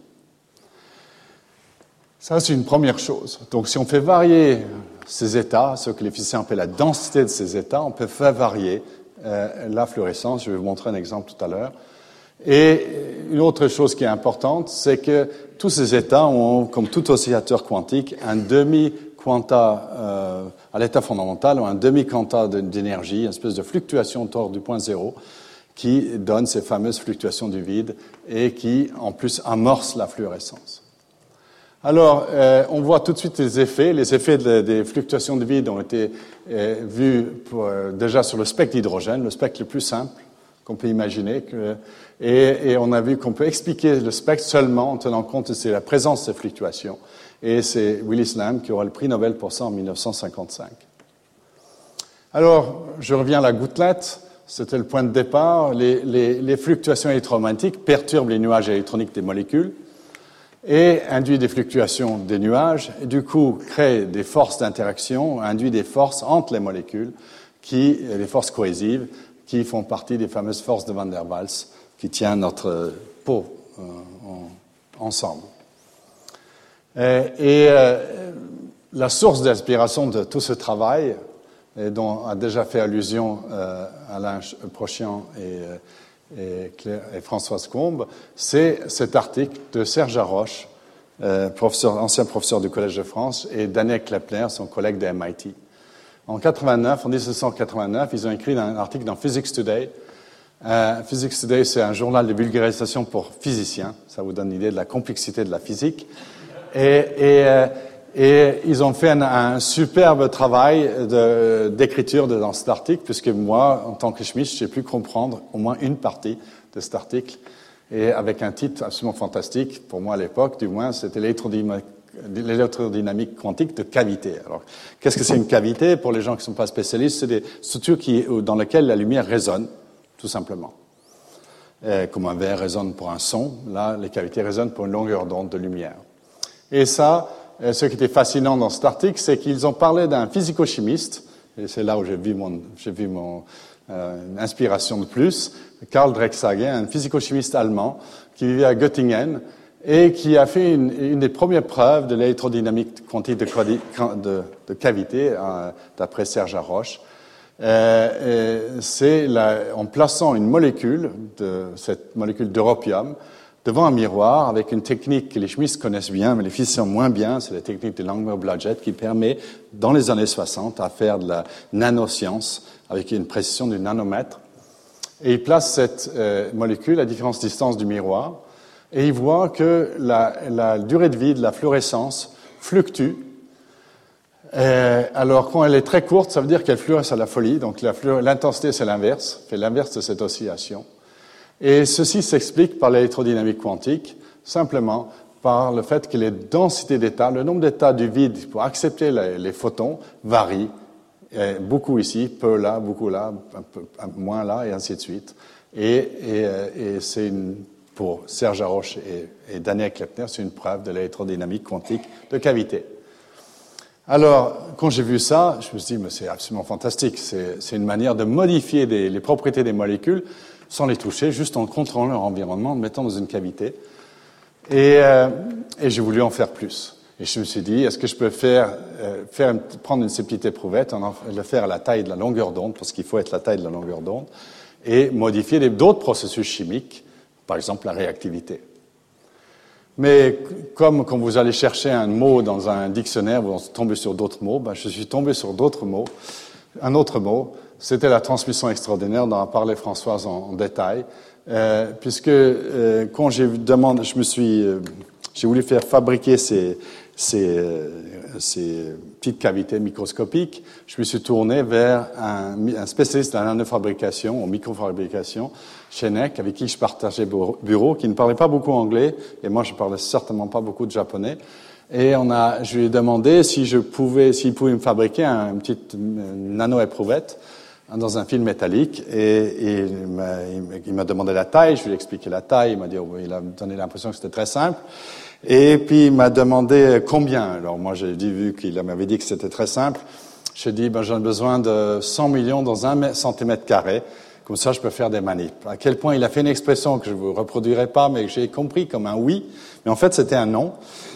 Ça, c'est une première chose. Donc, si on fait varier ces états, ce que les physiciens appellent la densité de ces états, on peut faire varier la fluorescence. Je vais vous montrer un exemple tout à l'heure. Et une autre chose qui est importante, c'est que tous ces états ont, comme tout oscillateur quantique, un demi-quanta à l'état fondamental ou un demi-quanta d'énergie, une espèce de fluctuation autour du point zéro, qui donne ces fameuses fluctuations du vide et qui, en plus, amorce la fluorescence. Alors, on voit tout de suite les effets. Les effets des fluctuations de vide ont été vus déjà sur le spectre d'hydrogène, le spectre le plus simple qu'on peut imaginer. Et on a vu qu'on peut expliquer le spectre seulement en tenant compte de la présence de ces fluctuations. Et c'est Willis Lamb qui aura le prix Nobel pour ça en 1955. Alors, je reviens à la gouttelette. C'était le point de départ. Les fluctuations électromagnétiques perturbent les nuages électroniques des molécules et induit des fluctuations des nuages, et du coup crée des forces d'interaction, induit des forces entre les molécules, les forces cohésives, qui font partie des fameuses forces de Van der Waals, qui tiennent notre peau ensemble. La source d'inspiration de tout ce travail, et dont a déjà fait allusion Alain Prochian et Françoise Combe, c'est cet article de Serge Haroche, ancien professeur du Collège de France, et Daniel Kleppner, son collègue de MIT. En 1989, ils ont écrit un article dans Physics Today. Physics Today, c'est un journal de vulgarisation pour physiciens. Ça vous donne une idée de la complexité de la physique. Et ils ont fait un superbe travail d'écriture dans cet article, puisque moi, en tant que schmitt, j'ai pu comprendre au moins une partie de cet article, et avec un titre absolument fantastique, pour moi à l'époque, du moins, c'était l'électrodynamique quantique de cavité. Alors, qu'est-ce que c'est une cavité? Pour les gens qui ne sont pas spécialistes, c'est des structures dans lesquelles la lumière résonne, tout simplement. Comme un verre résonne pour un son, là, les cavités résonnent pour une longueur d'onde de lumière. Et ça, ce qui était fascinant dans cet article, c'est qu'ils ont parlé d'un physico-chimiste, et c'est là où j'ai vu mon inspiration de plus, Karl Drecksager, un physico-chimiste allemand qui vivait à Göttingen et qui a fait une des premières preuves de l'électrodynamique quantique de cavité, d'après Serge Haroche. C'est en plaçant une molécule, cette molécule d'europium, devant un miroir avec une technique que les chimistes connaissent bien, mais les physiciens moins bien, c'est la technique de Langmuir-Blodgett qui permet, dans les années 60, à faire de la nanoscience avec une précision du nanomètre. Et il place cette molécule à différentes distances du miroir et il voit que la durée de vie de la fluorescence fluctue. Alors, quand elle est très courte, ça veut dire qu'elle fluoresce à la folie. Donc, l'intensité, c'est l'inverse, fait l'inverse de cette oscillation. Et ceci s'explique par l'électrodynamique quantique, simplement par le fait que les densités d'états, le nombre d'états du vide pour accepter les photons varie. Beaucoup ici, peu là, beaucoup là, un peu moins là, et ainsi de suite. Et c'est pour Serge Haroche et Daniel Kleppner, c'est une preuve de l'électrodynamique quantique de cavité. Alors, quand j'ai vu ça, je me suis dit, mais c'est absolument fantastique. C'est une manière de modifier les propriétés des molécules sans les toucher, juste en contrôlant leur environnement, en le mettant dans une cavité. Et j'ai voulu en faire plus. Et je me suis dit, est-ce que je peux prendre une petite éprouvette, le faire à la taille de la longueur d'onde, parce qu'il faut être la taille de la longueur d'onde, et modifier d'autres processus chimiques, par exemple la réactivité. Mais comme quand vous allez chercher un mot dans un dictionnaire, vous tombez sur d'autres mots, je suis tombé sur d'autres mots. Un autre mot, c'était la transmission extraordinaire dont a parlé Françoise en détail, puisque quand j'ai voulu faire fabriquer ces petites cavités microscopiques, je me suis tourné vers un spécialiste de la nanofabrication, en microfabrication, Chenek, avec qui je partageais bureau, qui ne parlait pas beaucoup anglais, et moi je parlais certainement pas beaucoup de japonais. Et je lui ai demandé s'il pouvait me fabriquer une petite nano-éprouvette dans un film métallique. Et il m'a demandé la taille, je lui ai expliqué la taille, il a donné l'impression que c'était très simple. Et puis il m'a demandé combien. Alors moi j'ai vu qu'il m'avait dit que c'était très simple. J'ai dit j'en ai besoin de 100 millions dans 1 centimètre carré. Comme ça, je peux faire des manips. À quel point il a fait une expression que je ne vous reproduirai pas, mais que j'ai compris comme un oui. Mais en fait, c'était un non.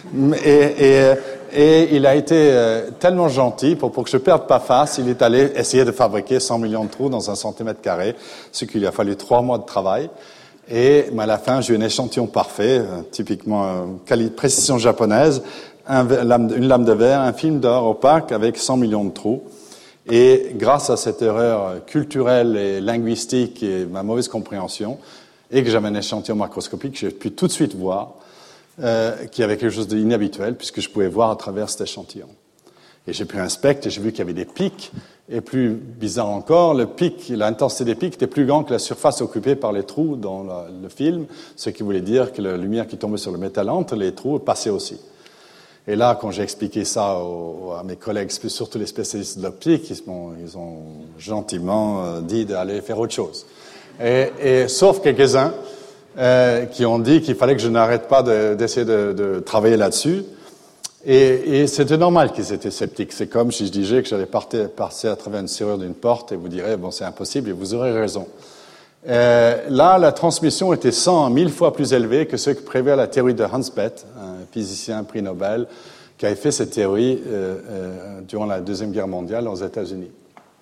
Et il a été tellement gentil pour que je ne perde pas face. Il est allé essayer de fabriquer 100 millions de trous dans 1 centimètre carré, ce qu'il lui a fallu 3 mois de travail. Et à la fin, j'ai eu un échantillon parfait, typiquement précision japonaise, une lame de verre, un film d'or opaque avec 100 millions de trous. Et grâce à cette erreur culturelle et linguistique et ma mauvaise compréhension, et que j'avais un échantillon macroscopique, j'ai pu tout de suite voir qu'il y avait quelque chose d'inhabituel, puisque je pouvais voir à travers cet échantillon. Et j'ai pris un spectre et j'ai vu qu'il y avait des pics, et plus bizarre encore, l'intensité des pics était plus grande que la surface occupée par les trous dans le film, ce qui voulait dire que la lumière qui tombait sur le métal entre les trous passait aussi. Et là, quand j'ai expliqué ça à mes collègues, surtout les spécialistes de l'optique, ils ont gentiment dit d'aller faire autre chose. Sauf quelques-uns qui ont dit qu'il fallait que je n'arrête pas d'essayer de travailler là-dessus. Et c'était normal qu'ils étaient sceptiques. C'est comme si je disais que j'allais passer à travers une serrure d'une porte et vous direz, c'est impossible, et vous aurez raison. Là, la transmission était 1000 fois plus élevée que ce que prévoit la théorie de Hans Bethe, un physicien prix Nobel, qui avait fait cette théorie durant la Deuxième Guerre mondiale aux États-Unis.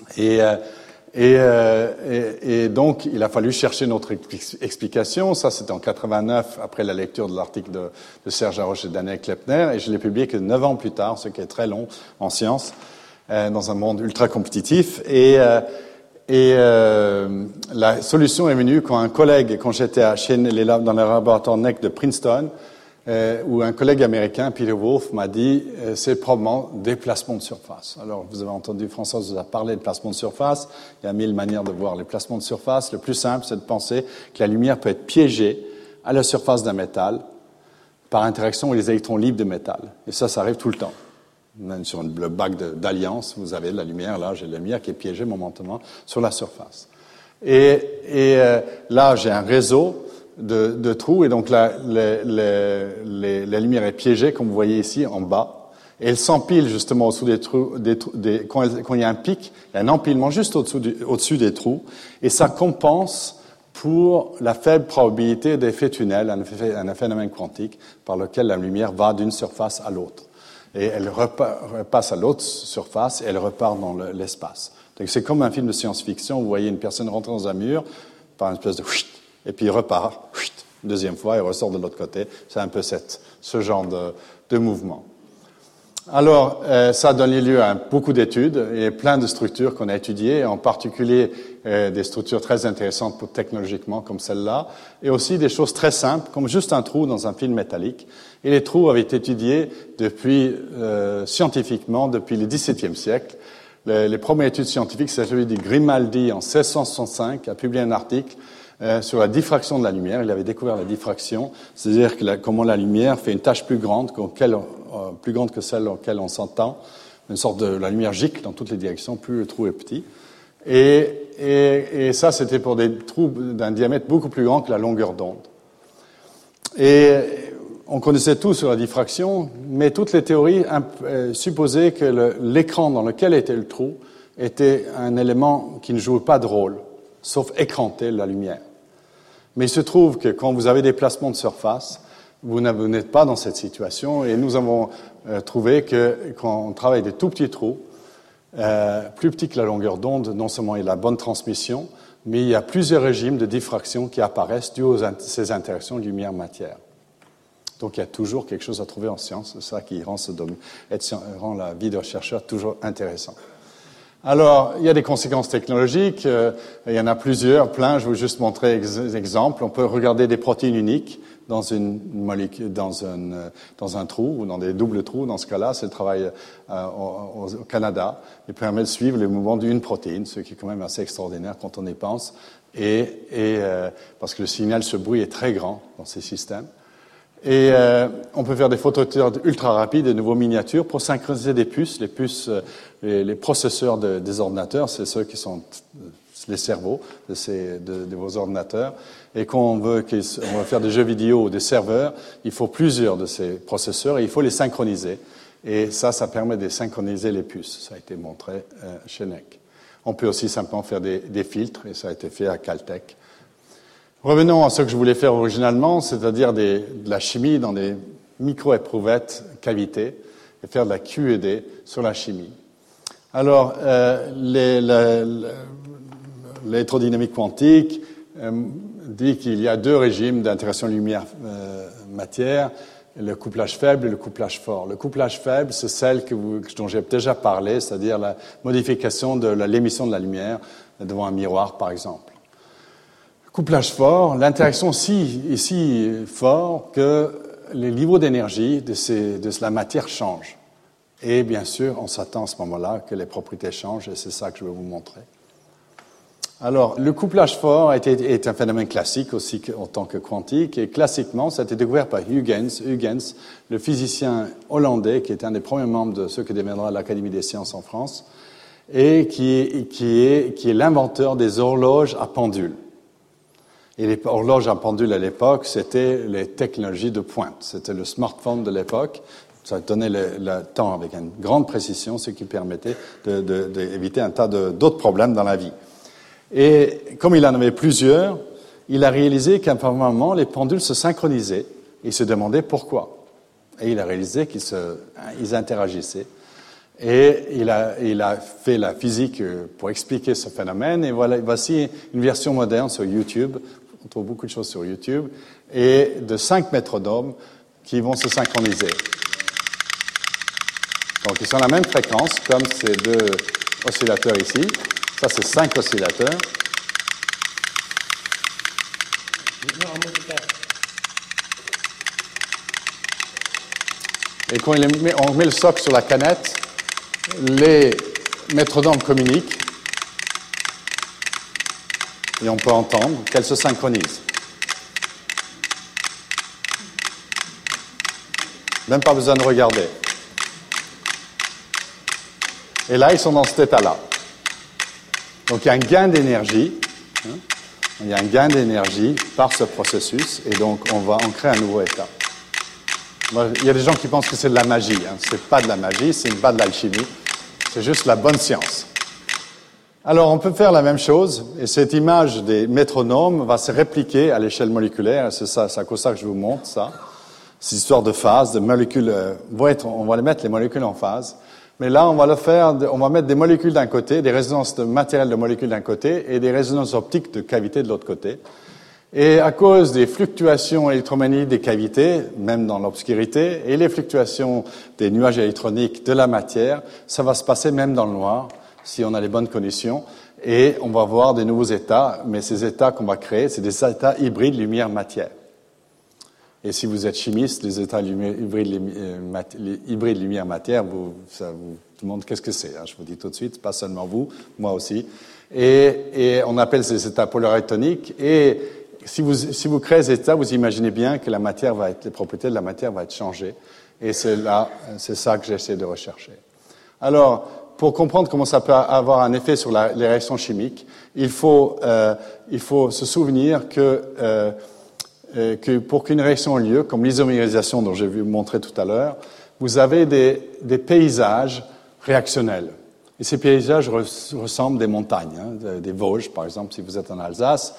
Et donc, il a fallu chercher notre explication. Ça, c'était en 89, après la lecture de l'article de Serge Haroche et Daniel Kleppner, et je l'ai publié que 9 ans plus tard, ce qui est très long en sciences, dans un monde ultra compétitif. La solution est venue quand un collègue, quand j'étais dans le laboratoire NEC de Princeton, où un collègue américain, Peter Wolf, m'a dit c'est probablement des placements de surface. Alors, vous avez entendu, François vous a parlé de placements de surface. Il y a 1000 manières de voir les placements de surface. Le plus simple, c'est de penser que la lumière peut être piégée à la surface d'un métal par interaction avec les électrons libres de métal. Et ça arrive tout le temps. Même sur le bac d'alliance, vous avez de la lumière, là, j'ai de la lumière qui est piégée momentanément sur la surface. Là, j'ai un réseau de trous, et donc la lumière est piégée, comme vous voyez ici, en bas, et elle s'empile justement au-dessous des trous, quand il y a un pic, il y a un empilement juste au-dessus des trous, et ça compense pour la faible probabilité d'effet tunnel, un phénomène quantique, par lequel la lumière va d'une surface à l'autre. Et elle repasse à l'autre surface, et elle repart dans l'espace. Donc c'est comme un film de science-fiction, vous voyez une personne rentrer dans un mur, par une espèce de et puis il repart, deuxième fois, il ressort de l'autre côté. C'est un peu ce genre de mouvement. Alors, ça a donné lieu à beaucoup d'études et plein de structures qu'on a étudiées, en particulier des structures très intéressantes technologiquement comme celle-là, et aussi des choses très simples, comme juste un trou dans un film métallique. Et les trous avaient été étudiés scientifiquement depuis le XVIIe siècle. Les premières études scientifiques, c'est celui de Grimaldi en 1665, a publié un article sur la diffraction de la lumière. Il avait découvert la diffraction, c'est-à-dire comment la lumière fait une tache plus grande que celle auquel on s'entend, une sorte de la lumière gicle dans toutes les directions, plus le trou est petit. Et ça, c'était pour des trous d'un diamètre beaucoup plus grand que la longueur d'onde. Et on connaissait tout sur la diffraction, mais toutes les théories supposaient que l'écran dans lequel était le trou était un élément qui ne jouait pas de rôle, sauf écranter la lumière. Mais il se trouve que quand vous avez des placements de surface, vous n'êtes pas dans cette situation, et nous avons trouvé que quand on travaille des tout petits trous, plus petits que la longueur d'onde, non seulement il y a la bonne transmission, mais il y a plusieurs régimes de diffraction qui apparaissent dus à ces interactions lumière-matière. Donc il y a toujours quelque chose à trouver en science, c'est ça qui rend la vie de chercheur toujours intéressante. Alors, il y a des conséquences technologiques, il y en a plein, je vais juste montrer des exemples. On peut regarder des protéines uniques dans un trou, ou dans des doubles trous. Dans ce cas-là, c'est le travail au Canada. Il permet de suivre le mouvement d'une protéine, ce qui est quand même assez extraordinaire quand on y pense, parce que le signal, ce bruit est très grand dans ces systèmes. Et on peut faire des photodiodes ultra rapides, de nouveaux miniatures, pour synchroniser des puces. Les puces, les processeurs des ordinateurs, c'est ceux qui sont les cerveaux de vos ordinateurs. Et quand on veut faire des jeux vidéo ou des serveurs, il faut plusieurs de ces processeurs et il faut les synchroniser. Et ça permet de synchroniser les puces. Ça a été montré chez NEC. On peut aussi simplement faire des filtres, et ça a été fait à Caltech. Revenons à ce que je voulais faire originalement, c'est-à-dire de la chimie dans des micro-éprouvettes cavités, et faire de la QED sur la chimie. Alors, l'électrodynamique quantique dit qu'il y a deux régimes d'interaction lumière-matière, le couplage faible et le couplage fort. Le couplage faible, c'est celle dont j'ai déjà parlé, c'est-à-dire la modification de l'émission de la lumière devant un miroir, par exemple. Couplage fort, l'interaction est si fort que les niveaux d'énergie de la matière changent. Et bien sûr, on s'attend à ce moment-là que les propriétés changent, et c'est ça que je vais vous montrer. Alors, le couplage fort est un phénomène classique aussi en tant que quantique, et classiquement, ça a été découvert par Huygens, le physicien hollandais, qui est un des premiers membres de ceux qui deviendra l'Académie des sciences en France, et qui est l'inventeur des horloges à pendule. Et les horloges à pendule à l'époque, c'était les technologies de pointe. C'était le smartphone de l'époque. Ça donnait le temps avec une grande précision, ce qui permettait d'éviter un tas d'autres problèmes dans la vie. Et comme il en avait plusieurs, il a réalisé qu'à un moment, les pendules se synchronisaient. Il se demandait pourquoi. Et il a réalisé qu'ils interagissaient. Et il a fait la physique pour expliquer ce phénomène. Et voici une version moderne sur YouTube. On trouve beaucoup de choses sur YouTube. Et de 5 métronomes qui vont se synchroniser. Donc, ils sont à la même fréquence, comme ces 2 oscillateurs ici. Ça, c'est 5 oscillateurs. Et quand on met le socle sur la canette, les métronomes communiquent et on peut entendre qu'elles se synchronisent. Même pas besoin de regarder. Et là, ils sont dans cet état-là. Donc, il y a un gain d'énergie. Il y a un gain d'énergie par ce processus, et donc on crée un nouveau état. Il y a des gens qui pensent que c'est de la magie. C'est pas de la magie, c'est pas de l'alchimie. C'est juste la bonne science. Alors, on peut faire la même chose, et cette image des métronomes va se répliquer à l'échelle moléculaire. C'est à cause de ça que je vous montre ça. C'est l'histoire de phase, de molécules. On va les mettre les molécules en phase. Mais là, on va mettre des molécules d'un côté, des résonances matérielles de molécules d'un côté, et des résonances optiques de cavités de l'autre côté. Et à cause des fluctuations électromagnétiques des cavités, même dans l'obscurité, et les fluctuations des nuages électroniques de la matière, ça va se passer même dans le noir, si on a les bonnes conditions, et on va voir des nouveaux états, mais ces états qu'on va créer, c'est des états hybrides lumière-matière. Et si vous êtes chimiste, les états hybrides lumière-matière, tout le monde, qu'est-ce que c'est? Je vous dis tout de suite, pas seulement vous, moi aussi. Et on appelle ces états polaritoniques, et si vous créez ces états, vous imaginez bien que les propriétés de la matière vont être changées. Et c'est ça que j'essaie de rechercher. Alors, pour comprendre comment ça peut avoir un effet sur les réactions chimiques, il faut se souvenir que pour qu'une réaction ait lieu, comme l'isomérisation dont j'ai vu montrer tout à l'heure, vous avez des paysages réactionnels. Et ces paysages ressemblent des montagnes, des Vosges, par exemple, si vous êtes en Alsace.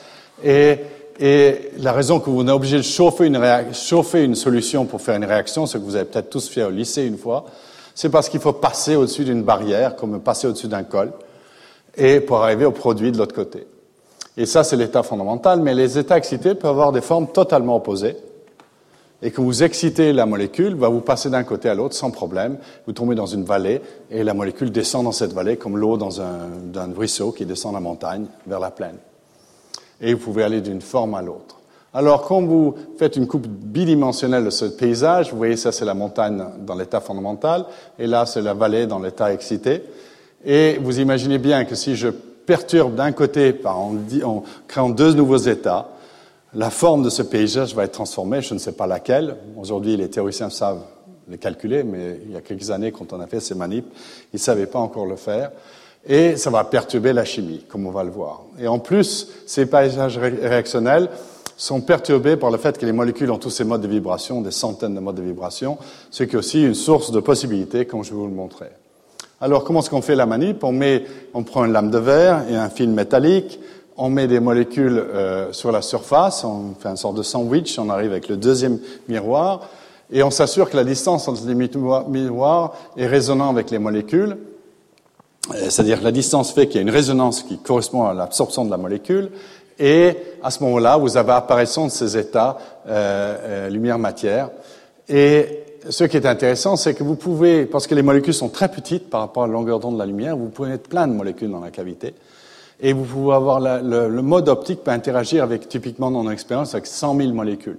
Et la raison que vous êtes obligé de chauffer une solution pour faire une réaction, ce que vous avez peut-être tous fait au lycée une fois, c'est parce qu'il faut passer au-dessus d'une barrière, comme passer au-dessus d'un col, et pour arriver au produit de l'autre côté. Et ça, c'est l'état fondamental, mais les états excités peuvent avoir des formes totalement opposées. Et quand vous excitez la molécule, vous passez d'un côté à l'autre sans problème. Vous tombez dans une vallée, et la molécule descend dans cette vallée comme l'eau dans un ruisseau qui descend la montagne vers la plaine. Et vous pouvez aller d'une forme à l'autre. Alors, quand vous faites une coupe bidimensionnelle de ce paysage, vous voyez, ça c'est la montagne dans l'état fondamental, et là c'est la vallée dans l'état excité. Et vous imaginez bien que si je perturbe d'un côté en créant 2 nouveaux états, la forme de ce paysage va être transformée, je ne sais pas laquelle. Aujourd'hui, les théoriciens savent les calculer, mais il y a quelques années, quand on a fait ces manips, ils ne savaient pas encore le faire. Et ça va perturber la chimie, comme on va le voir. Et en plus, ces paysages réactionnels sont perturbés par le fait que les molécules ont tous ces modes de vibration, des centaines de modes de vibration, ce qui est aussi une source de possibilités, comme je vais vous le montrer. Alors, comment est-ce qu'on fait la manip? On prend une lame de verre et un fil métallique, on met des molécules sur la surface, on fait une sorte de sandwich, on arrive avec le deuxième miroir, et on s'assure que la distance entre les miroirs est résonnante avec les molécules. C'est-à-dire que la distance fait qu'il y a une résonance qui correspond à l'absorption de la molécule, et à ce moment-là, vous avez apparition de ces états lumière-matière. Et ce qui est intéressant, c'est que vous pouvez, parce que les molécules sont très petites par rapport à la longueur d'onde de la lumière, vous pouvez mettre plein de molécules dans la cavité, et vous pouvez avoir le mode optique peut interagir avec, typiquement dans nos expériences, avec 100 000 molécules.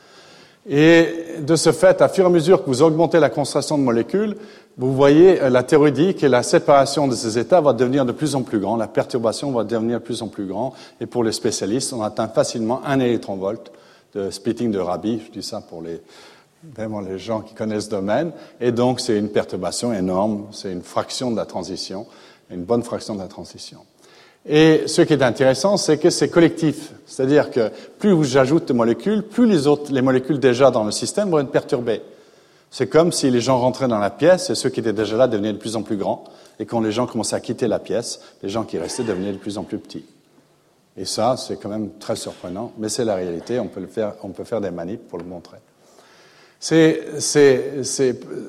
Et de ce fait, à fur et à mesure que vous augmentez la concentration de molécules, vous voyez la théorie dit que la séparation de ces états va devenir de plus en plus grande, la perturbation va devenir de plus en plus grande, et pour les spécialistes, on atteint facilement 1 électronvolt de splitting de Rabi, je dis ça pour vraiment les gens qui connaissent ce domaine, et donc c'est une perturbation énorme, c'est une fraction de la transition, une bonne fraction de la transition. Et ce qui est intéressant, c'est que c'est collectif. C'est-à-dire que plus j'ajoute de molécules, plus les molécules déjà dans le système vont être perturbées. C'est comme si les gens rentraient dans la pièce et ceux qui étaient déjà là devenaient de plus en plus grands. Et quand les gens commençaient à quitter la pièce, les gens qui restaient devenaient de plus en plus petits. Et ça, c'est quand même très surprenant, mais c'est la réalité. On peut faire des manips pour le montrer.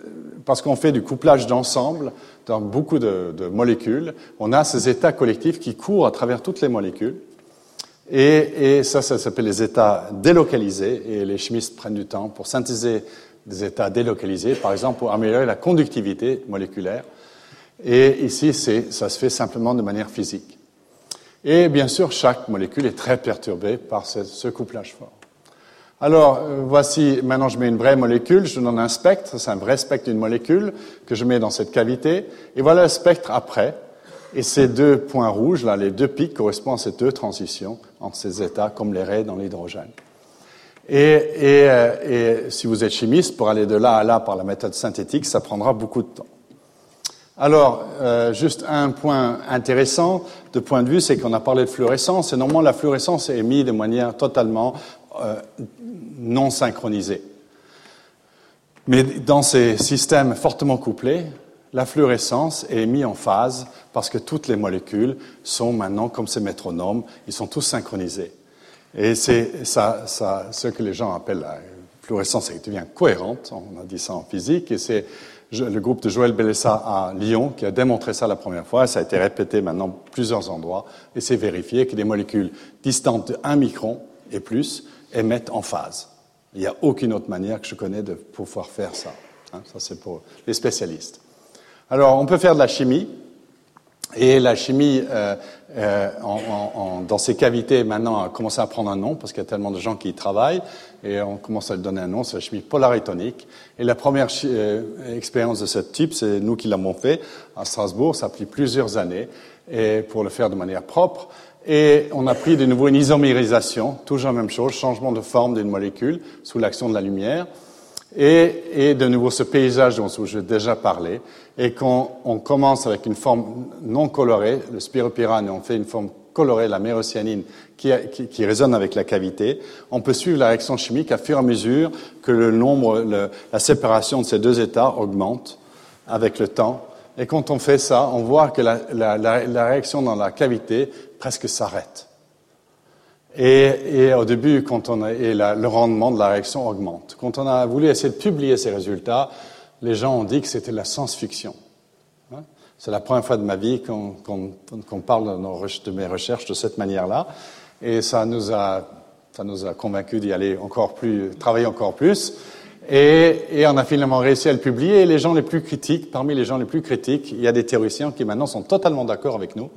parce qu'on fait du couplage d'ensemble dans beaucoup de molécules, on a ces états collectifs qui courent à travers toutes les molécules. Et ça s'appelle les états délocalisés, et les chimistes prennent du temps pour synthétiser des états délocalisés, par exemple pour améliorer la conductivité moléculaire. Et ici, ça se fait simplement de manière physique. Et bien sûr, chaque molécule est très perturbée par ce couplage fort. Alors, voici, maintenant je mets une vraie molécule, je donne un spectre, c'est un vrai spectre d'une molécule que je mets dans cette cavité, et voilà le spectre après. Et ces deux points rouges, là, les deux pics, correspondent à ces deux transitions entre ces états, comme les raies dans l'hydrogène. Et si vous êtes chimiste, pour aller de là à là par la méthode synthétique, ça prendra beaucoup de temps. Alors, juste un point intéressant de point de vue, c'est qu'on a parlé de fluorescence, et normalement la fluorescence est émise de manière totalement non synchronisée. Mais dans ces systèmes fortement couplés, la fluorescence est mise en phase parce que toutes les molécules sont maintenant comme ces métronomes, ils sont tous synchronisés. Et c'est ça, ce que les gens appellent la fluorescence, elle devient cohérente, on a dit ça en physique, et c'est le groupe de Joël Bellessa à Lyon qui a démontré ça la première fois, ça a été répété maintenant plusieurs endroits, et c'est vérifié que des molécules distantes de 1 micron et plus émettent en phase. Il n'y a aucune autre manière que je connais de pouvoir faire ça. Ça, c'est pour les spécialistes. Alors, on peut faire de la chimie, et la chimie, dans ces cavités, maintenant, a commencé à prendre un nom, parce qu'il y a tellement de gens qui y travaillent, et on commence à lui donner un nom, c'est la chimie polaritonique. Et la première expérience de ce type, c'est nous qui l'avons fait à Strasbourg, ça a pris plusieurs années, et pour le faire de manière propre. Et on a pris de nouveau une isomérisation, toujours la même chose, changement de forme d'une molécule sous l'action de la lumière. Et de nouveau ce paysage dont j'ai déjà parlé, et quand on commence avec une forme non colorée, le spiropyrane, et on fait une forme colorée, la mérocyanine, qui résonne avec la cavité, on peut suivre la réaction chimique à fur et à mesure que la séparation de ces deux états augmente avec le temps. Et quand on fait ça, on voit que la réaction dans la cavité presque s'arrête. Et au début, le rendement de la réaction augmente. Quand on a voulu essayer de publier ces résultats, les gens ont dit que c'était la science-fiction. C'est la première fois de ma vie qu'on parle de mes recherches de cette manière-là. Et ça nous a convaincus d'y aller travailler encore plus. Et on a finalement réussi à le publier. Et parmi les gens les plus critiques, il y a des théoriciens qui maintenant sont totalement d'accord avec nous.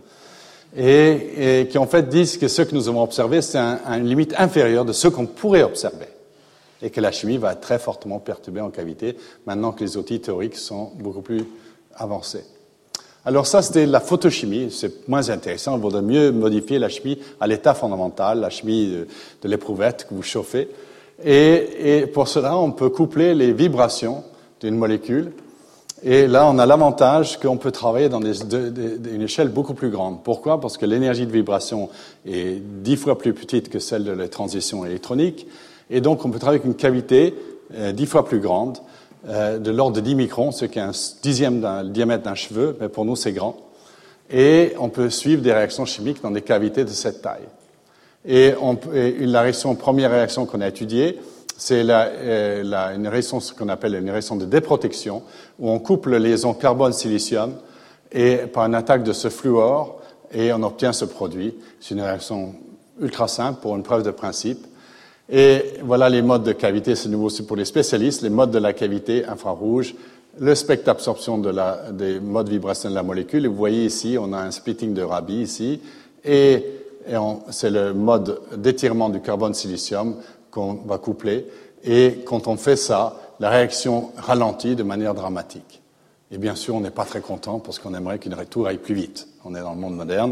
Et qui en fait disent que ce que nous avons observé, c'est une limite inférieure de ce qu'on pourrait observer. Et que la chimie va être très fortement perturbée en cavité, maintenant que les outils théoriques sont beaucoup plus avancés. Alors ça, c'était la photochimie, c'est moins intéressant, il vaudrait mieux modifier la chimie à l'état fondamental, la chimie de l'éprouvette que vous chauffez. Et pour cela, on peut coupler les vibrations d'une molécule. Et là, on a l'avantage qu'on peut travailler dans une échelle beaucoup plus grande. Pourquoi? Parce que l'énergie de vibration est 10 fois plus petite que celle de la transition électronique. Et donc, on peut travailler avec une cavité 10 fois plus grande, de l'ordre de 10 microns, ce qui est un dixième du diamètre d'un cheveu, mais pour nous, c'est grand. Et on peut suivre des réactions chimiques dans des cavités de cette taille. Et première réaction qu'on a étudiée, c'est une réaction, ce qu'on appelle une réaction de déprotection, où on couple les liaisons carbone-silicium et par une attaque de ce fluor, et on obtient ce produit. C'est une réaction ultra simple pour une preuve de principe. Et voilà les modes de cavité, c'est nouveau aussi pour les spécialistes, les modes de la cavité infrarouge, le spectre d'absorption des modes vibrationnels de la molécule. Et vous voyez ici, on a un splitting de Rabi ici, et c'est le mode d'étirement du carbone-silicium qu'on va coupler. Et quand on fait ça, la réaction ralentit de manière dramatique. Et bien sûr, on n'est pas très content parce qu'on aimerait qu'une tout aille plus vite. On est dans le monde moderne.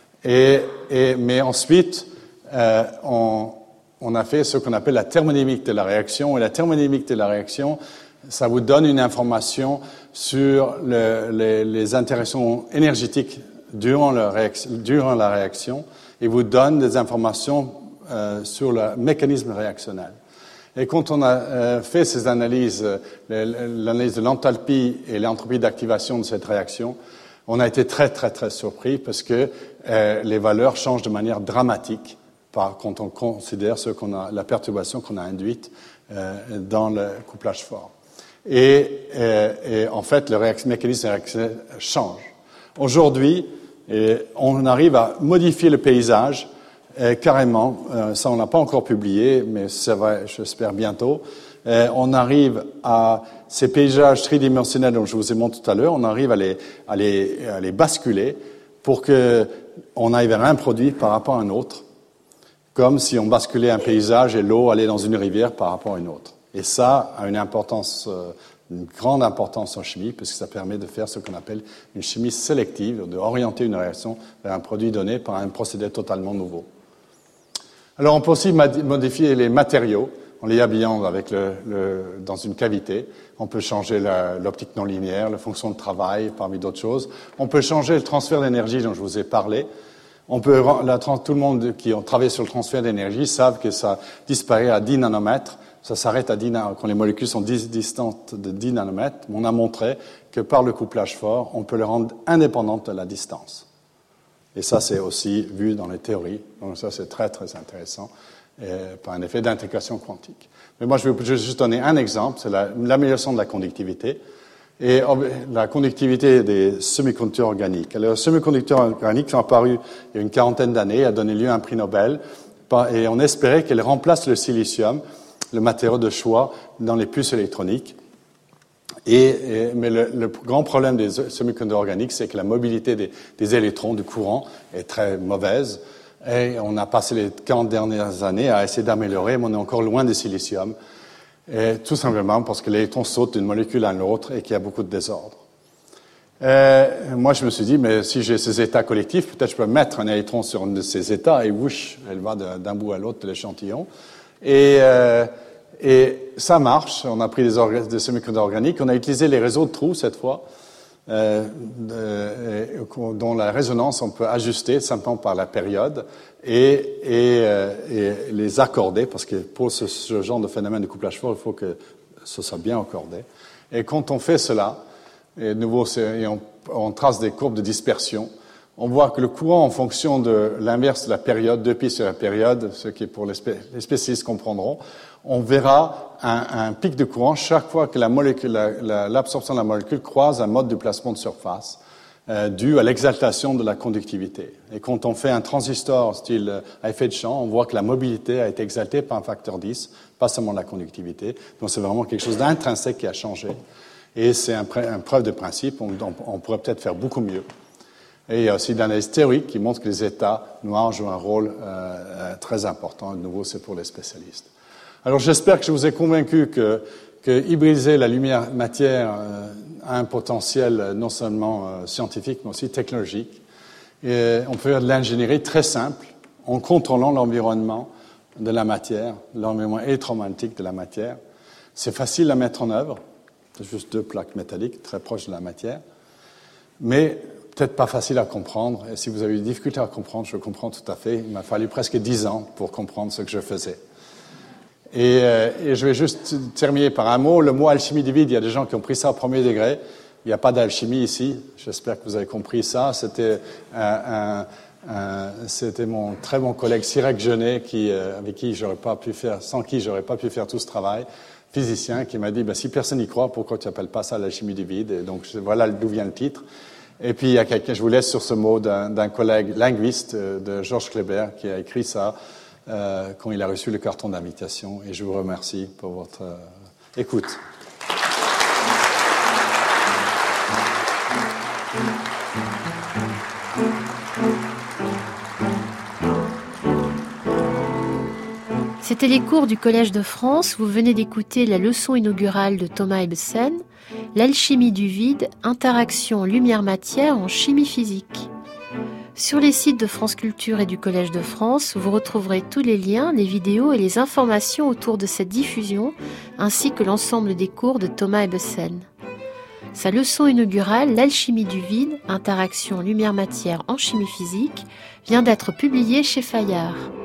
Mais ensuite, on a fait ce qu'on appelle la thermodynamique de la réaction. Et la thermodynamique de la réaction, ça vous donne une information sur les interactions énergétiques durant la réaction et vous donne des informations sur le mécanisme réactionnel. Et quand on a fait ces analyses, l'analyse de l'enthalpie et l'entropie d'activation de cette réaction, on a été très, très, très surpris parce que les valeurs changent de manière dramatique quand on considère la perturbation qu'on a induite dans le couplage fort. Et en fait, le mécanisme de réaction change. Aujourd'hui, on arrive à modifier le paysage carrément. Ça, on n'a pas encore publié, mais ça va, j'espère, bientôt. On arrive à ces paysages tridimensionnels dont je vous ai montré tout à l'heure, on arrive à les basculer pour qu'on aille vers un produit par rapport à un autre, comme si on basculait un paysage et l'eau allait dans une rivière par rapport à une autre. Et ça a une grande importance en chimie, parce que ça permet de faire ce qu'on appelle une chimie sélective, d'orienter une réaction vers un produit donné par un procédé totalement nouveau. Alors on peut aussi modifier les matériaux en les habillant dans une cavité. On peut changer l'optique non linéaire, la fonction de travail, parmi d'autres choses. On peut changer le transfert d'énergie dont je vous ai parlé. Tout le monde qui a travaillé sur le transfert d'énergie savent que ça disparaît à 10 nanomètres. Ça s'arrête à 10 quand les molécules sont distantes de 10 nanomètres. On a montré que par le couplage fort, on peut les rendre indépendantes de la distance. Et ça, c'est aussi vu dans les théories. Donc ça, c'est très, très intéressant par un effet d'intégration quantique. Mais moi, je vais juste donner un exemple. C'est l'amélioration de la conductivité. Et la conductivité des semi-conducteurs organiques. Alors, les semi-conducteurs organiques sont apparus il y a une quarantaine d'années, a donné lieu à un prix Nobel. Et on espérait qu'elles remplacent le silicium, le matériau de choix dans les puces électroniques. Mais le grand problème des semi-conducteurs organiques, c'est que la mobilité des électrons, du courant, est très mauvaise. Et on a passé les 40 dernières années à essayer d'améliorer, mais on est encore loin du silicium. Et tout simplement parce que l'électron saute d'une molécule à l'autre et qu'il y a beaucoup de désordre. Moi, je me suis dit, mais si j'ai ces états collectifs, peut-être je peux mettre un électron sur un de ces états et whoosh, elle va d'un bout à l'autre de l'échantillon. Et ça marche. On a pris des semi-conducteurs organiques. On a utilisé les réseaux de trous cette fois, dont la résonance on peut ajuster simplement par la période et les accorder, parce que pour ce genre de phénomène de couplage fort, il faut que ce soit bien accordé. Et quand on fait cela, et de nouveau, on trace des courbes de dispersion, on voit que le courant, en fonction de l'inverse de la période, 2 pi sur la période, ce qui est pour les spécialistes comprendront, on verra un pic de courant chaque fois que l'absorption de la molécule croise un mode de placement de surface dû à l'exaltation de la conductivité. Et quand on fait un transistor style à effet de champ, on voit que la mobilité a été exaltée par un facteur 10, pas seulement la conductivité. Donc c'est vraiment quelque chose d'intrinsèque qui a changé. Et c'est une preuve de principe, on pourrait peut-être faire beaucoup mieux. Et il y a aussi l'analyse théorique qui montre que les états noirs jouent un rôle très important. De nouveau, c'est pour les spécialistes. Alors j'espère que je vous ai convaincu que hybridiser la lumière-matière a un potentiel non seulement scientifique, mais aussi technologique. Et on peut faire de l'ingénierie très simple en contrôlant l'environnement de la matière, l'environnement électromagnétique de la matière. C'est facile à mettre en œuvre. C'est juste 2 plaques métalliques très proches de la matière. Mais peut-être pas facile à comprendre. Et si vous avez eu des difficultés à comprendre, je comprends tout à fait. Il m'a fallu presque 10 ans pour comprendre ce que je faisais. Et je vais juste terminer par un mot. Le mot alchimie du vide, il y a des gens qui ont pris ça au premier degré. Il n'y a pas d'alchimie ici. J'espère que vous avez compris ça. C'était mon très bon collègue Cyrek Genet, sans qui j'aurais pas pu faire tout ce travail, physicien, qui m'a dit, si personne n'y croit, pourquoi tu n'appelles pas ça l'alchimie du vide? Et donc voilà d'où vient le titre. Et puis il y a quelqu'un, je vous laisse sur ce mot d'un collègue linguiste, de Georges Kleber, qui a écrit ça quand il a reçu le carton d'invitation. Et je vous remercie pour votre écoute. C'était les cours du Collège de France. Vous venez d'écouter la leçon inaugurale de Thomas Ebbesen, l'alchimie du vide, interaction lumière-matière en chimie physique. Sur les sites de France Culture et du Collège de France, vous retrouverez tous les liens, les vidéos et les informations autour de cette diffusion, ainsi que l'ensemble des cours de Thomas Ebbesen. Sa leçon inaugurale, l'alchimie du vide, interaction lumière-matière en chimie physique, vient d'être publiée chez Fayard.